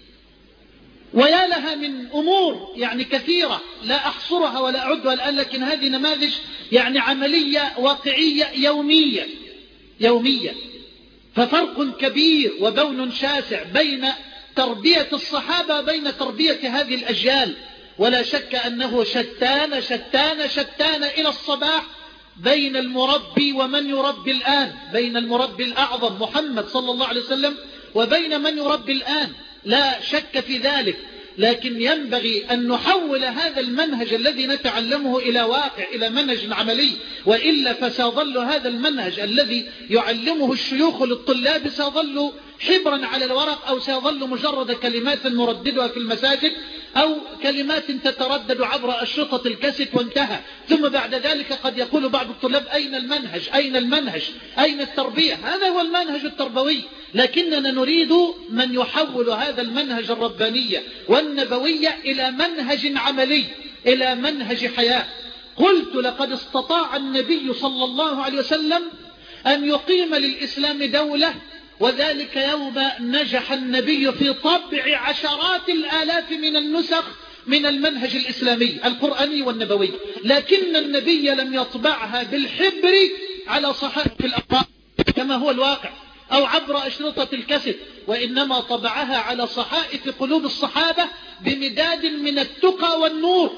ويا لها من أمور يعني كثيرة لا أحصرها ولا أعدها الآن، لكن هذه نماذج يعني عملية واقعية يومية يومية. ففرق كبير وبون شاسع بين تربية الصحابة وبين تربية هذه الأجيال، ولا شك أنه شتان شتان شتان إلى الصباح بين المربي ومن يربي الآن، بين المربي الأعظم محمد صلى الله عليه وسلم وبين من يربي الآن، لا شك في ذلك. لكن ينبغي أن نحول هذا المنهج الذي نتعلمه إلى واقع، إلى منهج عملي، وإلا فسيظل هذا المنهج الذي يعلمه الشيوخ للطلاب سيظل حبرا على الورق، أو سيظل مجرد كلمات نرددها في المساجد، أو كلمات تتردد عبر أشرطة الكاسيت وانتهى. ثم بعد ذلك قد يقول بعض الطلاب أين المنهج أين المنهج أين التربية؟ هذا هو المنهج التربوي، لكننا نريد من يحول هذا المنهج الرباني والنبوي إلى منهج عملي، إلى منهج حياة. قلت لقد استطاع النبي صلى الله عليه وسلم أن يقيم للإسلام دولة، وذلك يوم نجح النبي في طبع عشرات الآلاف من النسخ من المنهج الإسلامي القرآني والنبوي، لكن النبي لم يطبعها بالحبر على صحائف الأقراء كما هو الواقع أو عبر أشرطة الكاسيت، وإنما طبعها على صحائف قلوب الصحابة بمداد من التقى والنور.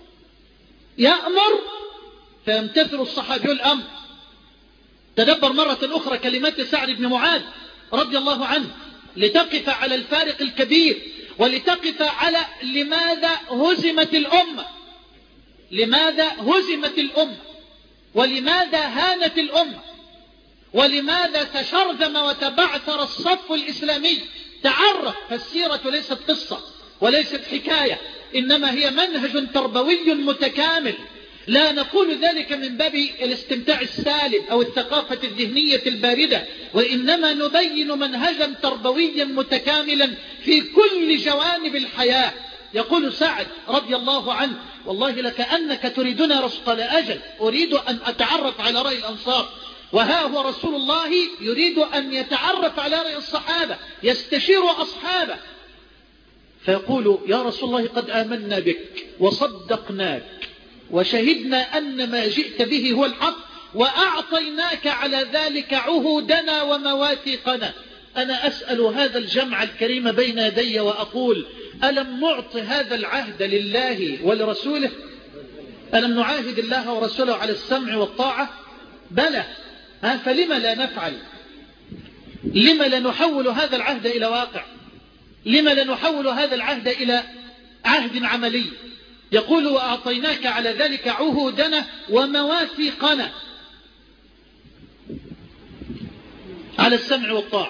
يأمر فيمتثل الصحابي الأمر. تدبر مرة أخرى كلمات سعد بن معاذ رضي الله عنه لتقف على الفارق الكبير، ولتقف على لماذا هزمت الأمة، لماذا هزمت الأمة، ولماذا هانت الأمة، ولماذا تشرذم وتبعثر الصف الإسلامي. تعرف، فالسيرة ليست قصة وليست حكاية، إنما هي منهج تربوي متكامل. لا نقول ذلك من باب الاستمتاع السالب أو الثقافة الذهنية الباردة، وإنما نبين منهجا تربويا متكاملا في كل جوانب الحياة. يقول سعد رضي الله عنه والله لكأنك تريدنا رسول أجل، أريد أن أتعرف على رأي الأنصار، وها هو رسول الله يريد أن يتعرف على رأي الصحابة، يستشير أصحابه، فيقول يا رسول الله قد آمنا بك وصدقناك وشهدنا أن ما جئت به هو الحق، وأعطيناك على ذلك عهودنا ومواثيقنا، أنا أسأل هذا الجمع الكريم بين يدي وأقول ألم نعط هذا العهد لله ولرسوله؟ ألم نعاهد الله ورسوله على السمع والطاعة؟ بلى. ها فلما لا نفعل؟ لما لا نحول هذا العهد إلى واقع؟ لما لا نحول هذا العهد إلى عهد عملي؟ يقول وأعطيناك على ذلك عهودنا ومواثيقنا على السمع والطاعة.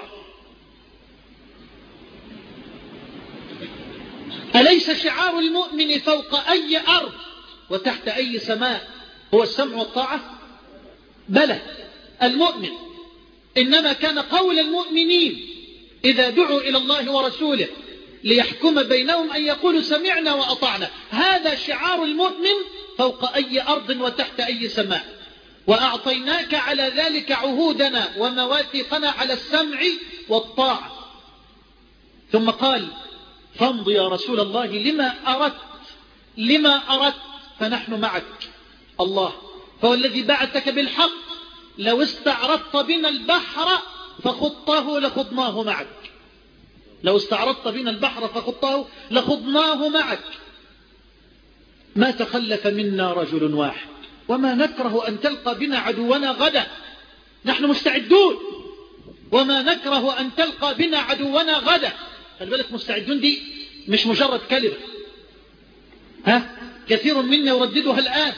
أليس شعار المؤمن فوق أي أرض وتحت أي سماء هو السمع والطاعة؟ بلى. المؤمن إنما كان قول المؤمنين إذا دعوا إلى الله ورسوله ليحكم بينهم أن يقولوا سمعنا وأطعنا. هذا شعار المؤمن فوق أي أرض وتحت أي سماء. وأعطيناك على ذلك عهودنا ومواثيقنا على السمع والطاعة. ثم قال فامض يا رسول الله لما أردت لما أردت فنحن معك. الله فهو الذي بعثك بالحق. لو استعرضت بنا البحر فخطه لخضناه معك. لو استعرضت بنا البحر فخطه لخضناه معك. ما تخلف منا رجل واحد وما نكره أن تلقى بنا عدونا غدا. نحن مستعدون وما نكره أن تلقى بنا عدونا غدا. خلي بالك مستعدون دي مش مجرد كلمة، ها كثير منا يرددها الآن،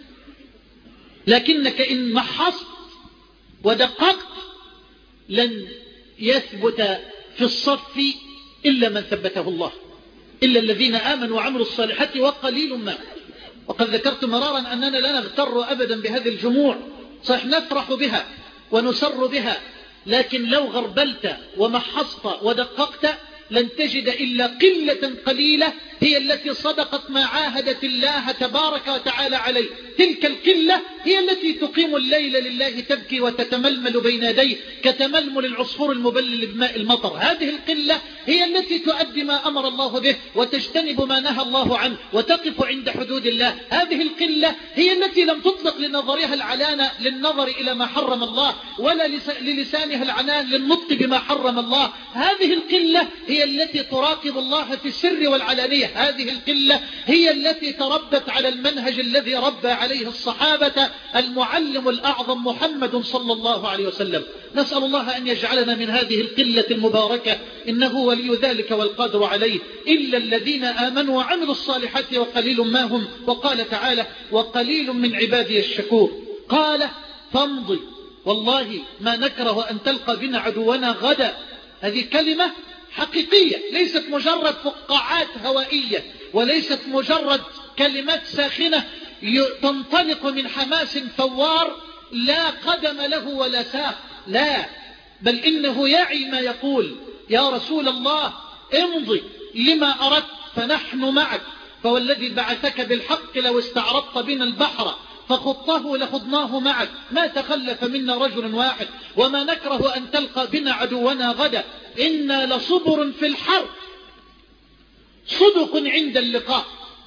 لكنك إن محصت ودققت لن يثبت في الصف إلا من ثبته الله، إلا الذين آمنوا وعملوا الصالحات وقليل ما. وقد ذكرت مرارا أننا لا نغتر أبدا بهذه الجموع، صحيح نفرح بها ونسر بها، لكن لو غربلت ومحصت ودققت لن تجد إلا قلة قليلة هي التي صدقت ما عاهدت الله تبارك وتعالى عليه. تلك القلة هي التي تقيم الليل لله تبكي وتتململ بين يديه كتململ العصفور المبلل بماء المطر. هذه القلة هي التي تؤدي ما أمر الله به وتجتنب ما نهى الله عنه وتقف عند حدود الله. هذه القلة هي التي لم تطلق لنظرها العلانة للنظر إلى ما حرم الله ولا للسانها العنان للنطق بما حرم الله. هذه القلة هي التي تراقب الله في السر والعلانية. هذه القلة هي التي تربت على المنهج الذي ربى عليه الصحابة المعلم الأعظم محمد صلى الله عليه وسلم. نسأل الله أن يجعلنا من هذه القلة المباركة، إنه ولي ذلك والقادر عليه. إلا الذين آمنوا وعملوا الصالحات وقليل ما هم. وقال تعالى وقليل من عبادي الشكور. قال فامضي والله ما نكره أن تلقى بنا عدونا غدا. هذه كلمة حقيقية، ليست مجرد فقاعات هوائية، وليست مجرد كلمات ساخنة تنطلق من حماس ثوار لا قدم له ولا ساق. لا، بل إنه يعي ما يقول. يا رسول الله امضي لما أردت فنحن معك. فوالذي بعثك بالحق لو استعرضت بنا البحر فخطه لخضناه معك. ما تخلف منا رجل واحد وما نكره أن تلقى بنا عدونا غدا. إنا لصبر في الحرب صدق عند اللقاء.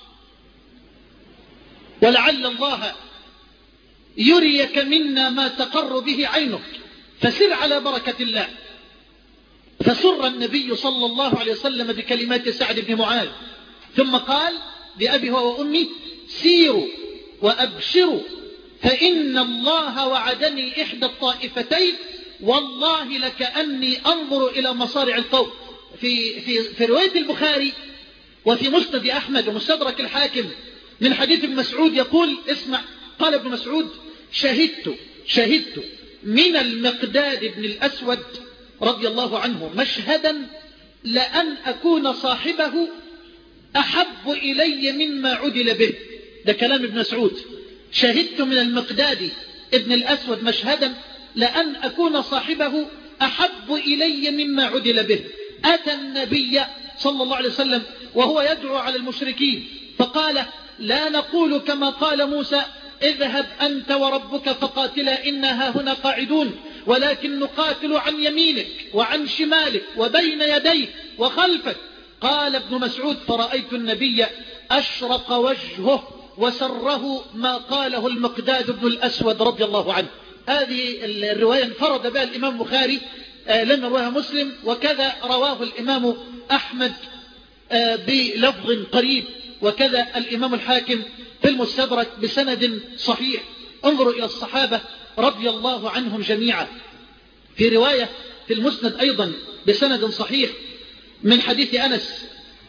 ولعل الله يريك منا ما تقر به عينك فسر على بركة الله. فسر النبي صلى الله عليه وسلم بكلمات سعد بن معاذ ثم قال بأبي وأمي سيروا وأبشروا فإن الله وعدني إحدى الطائفتين والله لكأني أنظر إلى مصارع القوم. في, في, في رواية البخاري وفي مسند أحمد ومستدرك الحاكم من حديث ابن مسعود يقول اسمع. قال ابن مسعود شهدت شهدت من المقداد بن الأسود رضي الله عنه مشهدا لأن أكون صاحبه أحب إلي مما عدل به. ده كلام ابن مسعود. شهدت من المقداد ابن الأسود مشهدا لأن أكون صاحبه أحب إلي مما عدل به. أتى النبي صلى الله عليه وسلم وهو يدعو على المشركين فقال لا نقول كما قال موسى اذهب أنت وربك فقاتلا إنها هنا قاعدون ولكن نقاتل عن يمينك وعن شمالك وبين يديك وخلفك. قال ابن مسعود فرأيت النبي أشرق وجهه وسره ما قاله المقداد بن الأسود رضي الله عنه. هذه الرواية انفرد بها الإمام البخاري لم يروها مسلم، وكذا رواه الإمام أحمد بلفظ قريب، وكذا الإمام الحاكم في المستدرك بسند صحيح. انظروا إلى الصحابة رضي الله عنهم جميعا. في رواية في المسند أيضا بسند صحيح من حديث أنس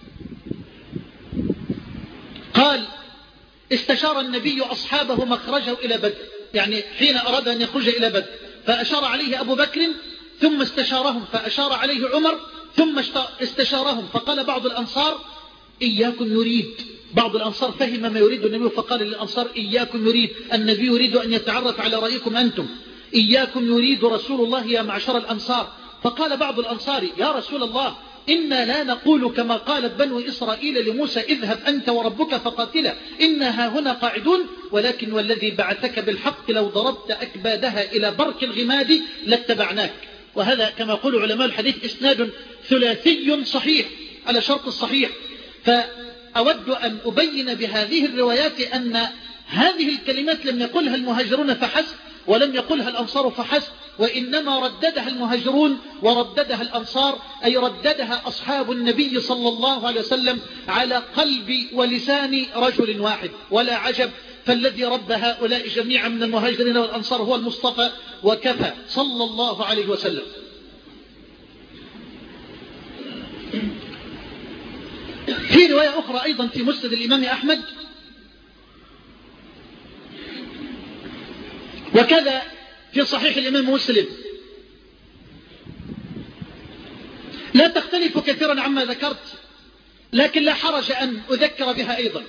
قال: استشار النبي أصحابه مخرجه إلى بدر، يعني حين أراد أن يخرج إلى بدر فأشار عليه أبو بكر، ثم استشارهم فأشار عليه عمر، ثم استشارهم. فقال بعض الأنصار: إياكم نريد. بعض الأنصار فهم ما يريد النبي فقال للأنصار: إياكم نريد، النبي يريد أن يتعرف على رأيكم أنتم. إياكم يريد رسول الله يا معشر الأنصار. فقال بعض الأنصار: يا رسول الله، إنا لا نقول كما قالت بنو إسرائيل لموسى: اذهب أنت وربك فقاتلا إنها هنا قاعدون، ولكن والذي بعثك بالحق لو ضربت أكبادها إلى برك الغماد لاتبعناك. وهذا كما يقول علماء الحديث إسناد ثلاثي صحيح على شرط الصحيح. فأود أن أبين بهذه الروايات أن هذه الكلمات لم يقلها المهاجرون فحسب، ولم يقلها الأنصار فحسب، وإنما رددها المهاجرون ورددها الأنصار، أي رددها أصحاب النبي صلى الله عليه وسلم على قلب ولسان رجل واحد. ولا عجب، فالذي رد هؤلاء جميعا من المهاجرين والأنصار هو المصطفى وكفى صلى الله عليه وسلم. في رواية أخرى أيضا في مسند الإمام أحمد، وكذا في صحيح الإمام مسلم، لا تختلف كثيرا عما ذكرت، لكن لا حرج أن أذكر بها أيضا.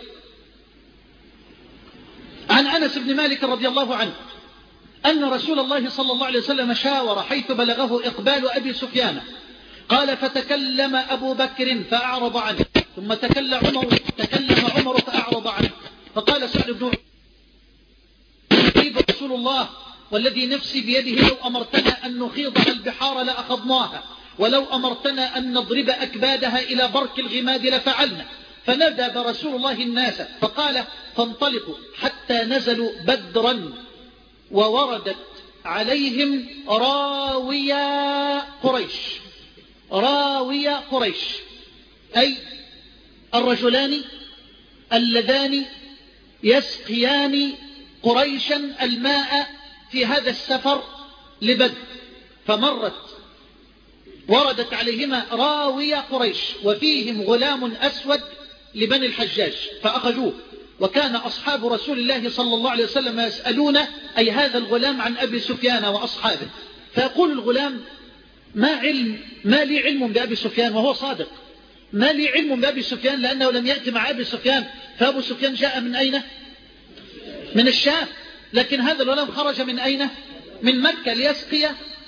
عن أنس بن مالك رضي الله عنه أن رسول الله صلى الله عليه وسلم شاور حيث بلغه إقبال أبي سفيان، قال: فتكلم أبو بكر فأعرض عنه، ثم تكلم عمر, تكلم عمر فأعرض عنه، فقال سعد بن عبيد: رسول الله والذي نفسي بيده لو أمرتنا أن نخيض البحار لأخذناها، ولو أمرتنا أن نضرب أكبادها إلى برك الغماد لفعلنا. فندب رسول الله الناس فقال: فانطلقوا حتى نزلوا بدرا، ووردت عليهم راويا قريش. راويا قريش أي الرجلان اللذان يسقيان قريشا الماء في هذا السفر لبدر، فمرت وردت عليهما راويا قريش، وفيهم غلام أسود لبني الحجاج فأخذوه. وكان أصحاب رسول الله صلى الله عليه وسلم يسألون أي هذا الغلام عن أبي سفيان وأصحابه، فيقول الغلام: ما علم ما لي علم بأبي سفيان، وهو صادق، ما لي علم بأبي سفيان لأنه لم يأتي مع أبي سفيان، فأبو سفيان جاء من أين؟ من الشام، لكن هذا الغلام خرج من أين؟ من مكة ليسقي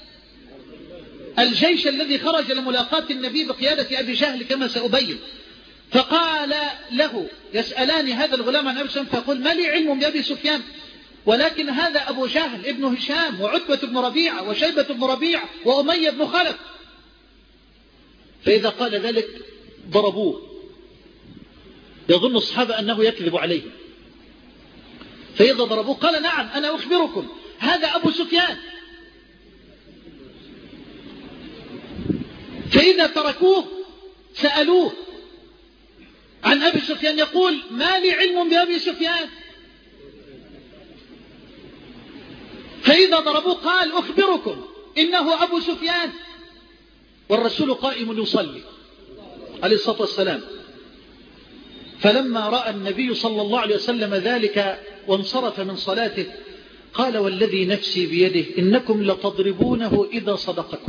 الجيش الذي خرج لملاقاة النبي بقيادة أبي جهل كما سأبين. فقال له يسألان هذا الغلام عن أبي سفيان، فيقول: ما لي علم بأبي سفيان، ولكن هذا أبو جهل ابن هشام وعتبة بن ربيعة وشيبة بن ربيعة وأمية بن خلف. فإذا قال ذلك ضربوه، يظن الصحابة أنه يكذب عليه، فإذا ضربوه قال: نعم أنا أخبركم، هذا أبو سفيان. فإذا تركوه سألوه عن أبي سفيان، يقول: ما لي علم بأبي سفيان. فإذا ضربوه قال: أخبركم إنه أبو سفيان، والرسول قائم يصلي عليه الصلاة والسلام. فلما رأى النبي صلى الله عليه وسلم ذلك وانصرف من صلاته قال: والذي نفسي بيده إنكم لتضربونه إذا صدقكم،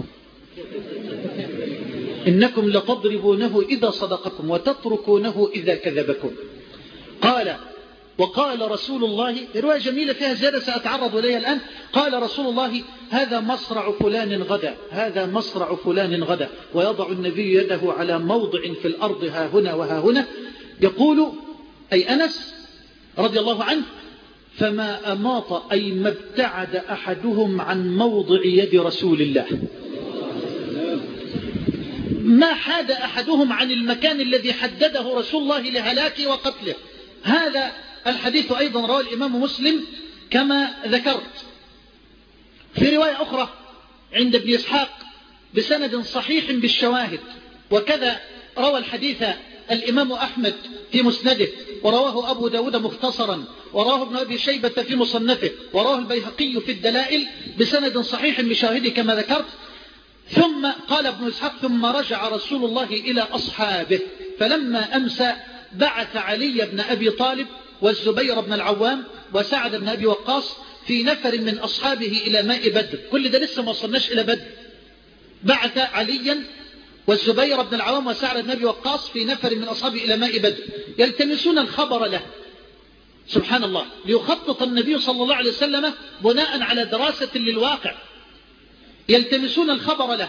إنكم لتضربونه إذا صدقكم وتتركونه إذا كذبكم. قال: وقال رسول الله، رواية جميلة فيها زيادة سأتعرض إليها الآن، قال رسول الله: هذا مصرع فلان غدا، هذا مصرع فلان غدا، ويضع النبي يده على موضع في الأرض ها هنا وها هنا، يقول أي أنس رضي الله عنه: فما أماط أي ما ابتعد أحدهم عن موضع يد رسول الله، ما حاد أحدهم عن المكان الذي حدده رسول الله لهلاكه وقتله. هذا الحديث أيضا رواه الإمام مسلم كما ذكرت. في رواية أخرى عند ابن إسحاق بسند صحيح بالشواهد، وكذا روى الحديث الإمام أحمد في مسنده، ورواه أبو داود مختصرا، ورواه ابن أبي شيبة في مصنفه، ورواه البيهقي في الدلائل بسند صحيح بشاهده كما ذكرت. ثم قال ابن إسحاق ثم رجع رسول الله إلى أصحابه، فلما أمسى بعث علي بن أبي طالب والزبير بن العوام وسعد بن أبي وقاص في نفر من أصحابه إلى ماء بدر. كل ده لسه ما وصلناش إلى بدر. بعث عليا والزبير بن العوام وسعد بن أبي وقاص في نفر من أصحابه إلى ماء بدر يلتمسون الخبر له. سبحان الله، ليخطط النبي صلى الله عليه وسلم بناء على دراسة للواقع، يلتمسون الخبر له،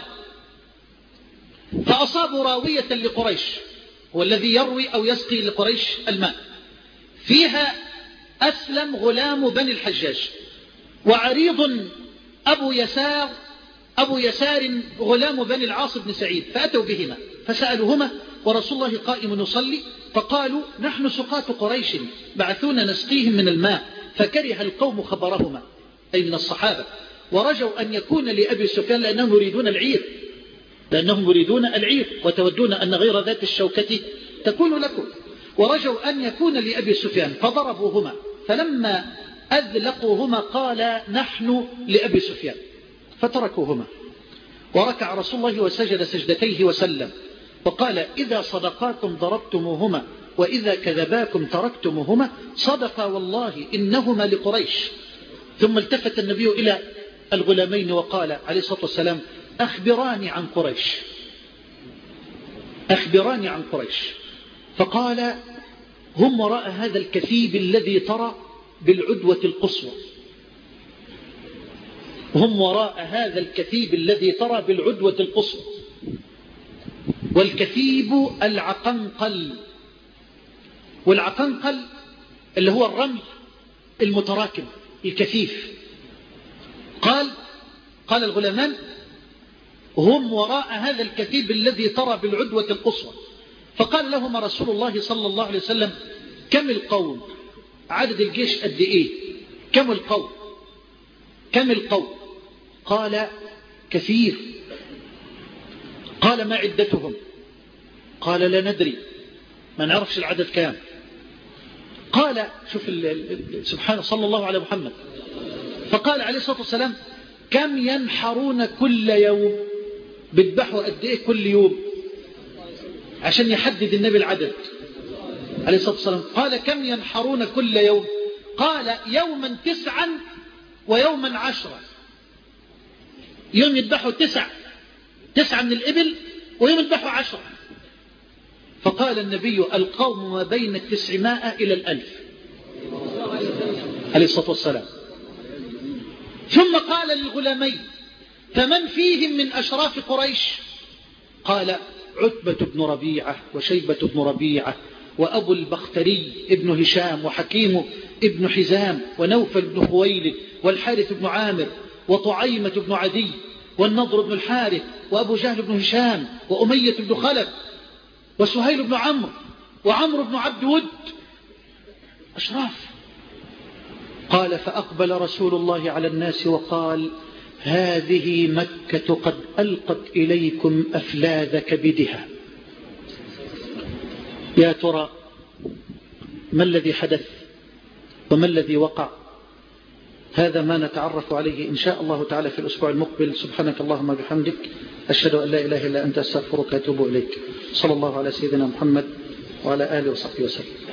فأصابوا راوية لقريش، هو الذي يروي أو يسقي لقريش الماء، فيها أسلم غلام بني الحجاج، وعريض أبو يسار أبو يسار غلام بني العاص بن سعيد، فأتوا بهما فسألوهما ورسول الله قائم يصلي، فقالوا نحن سقاة قريش بعثونا نسقيهم من الماء، فكره القوم خبرهما أي من الصحابة، ورجوا أن يكون لأبي سفيان لأنهم يريدون العير لأنهم يريدون العير وتودون أن غير ذات الشوكة تكون لكم، ورجوا أن يكون لأبي سفيان فضربوهما، فلما أذلقوهما قال نحن لأبي سفيان، فتركوهما. وركع رسول الله وسجد سجدتيه وسلم، وقال إذا صدقاكم ضربتموهما وإذا كذباكم تركتموهما، صدقا والله إنهما لقريش. ثم التفت النبي إلى الغلامين وقال عليه الصلاة والسلام أخبراني عن قريش أخبراني عن قريش فقال هم وراء هذا الكثيب الذي ترى بالعدوة القصوى هم وراء هذا الكثيب الذي ترى بالعدوة القصوى. والكثيب العقنقل، والعقنقل اللي هو الرمل المتراكم الكثيف. قال قال الغلامان هم وراء هذا الكثيب الذي ترى بالعدوة القصوى. فقال لهم رسول الله صلى الله عليه وسلم كم القوم، عدد الجيش قد ايه، كم القوم كم القوم قال كثير. قال ما عدتهم، قال لا ندري، ما نعرفش العدد كام. قال شوف سبحانه صلى الله على محمد، فقال عليه الصلاة والسلام كم ينحرون كل يوم، بيذبحوا قد ايه كل يوم، عشان يحدد النبي العدد عليه الصلاة والسلام. قال كم ينحرون كل يوم، قال يوما تسعا ويوما عشرا، يوم يذبحوا تسع تسعة من الإبل ويوم يذبحوا عشرة. فقال النبي القوم ما بين التسعمائة إلى الألف عليه الصلاة والسلام. ثم قال للغلامين فمن فيهم من أشراف قريش، قال عتبة بن ربيعة وشيبة بن ربيعة وأبو البختري ابن هشام وحكيم ابن حزام ونوفل بن خويلد والحارث بن عامر وطعيمة بن عدي والنضر بن الحارث وأبو جهل بن هشام وأمية بن خلف وسهيل بن عمرو وعمرو بن عبد ود، أشراف. قال فأقبل رسول الله على الناس وقال هذه مكة قد ألقت إليكم أفلاذ كبدها. يا ترى ما الذي حدث وما الذي وقع؟ هذا ما نتعرف عليه إن شاء الله تعالى في الأسبوع المقبل. سبحانك اللهم بحمدك، أشهد أن لا إله إلا أنت، أستغفرك وأتوب إليك. صلى الله على سيدنا محمد وعلى آله وصحبه وسلم.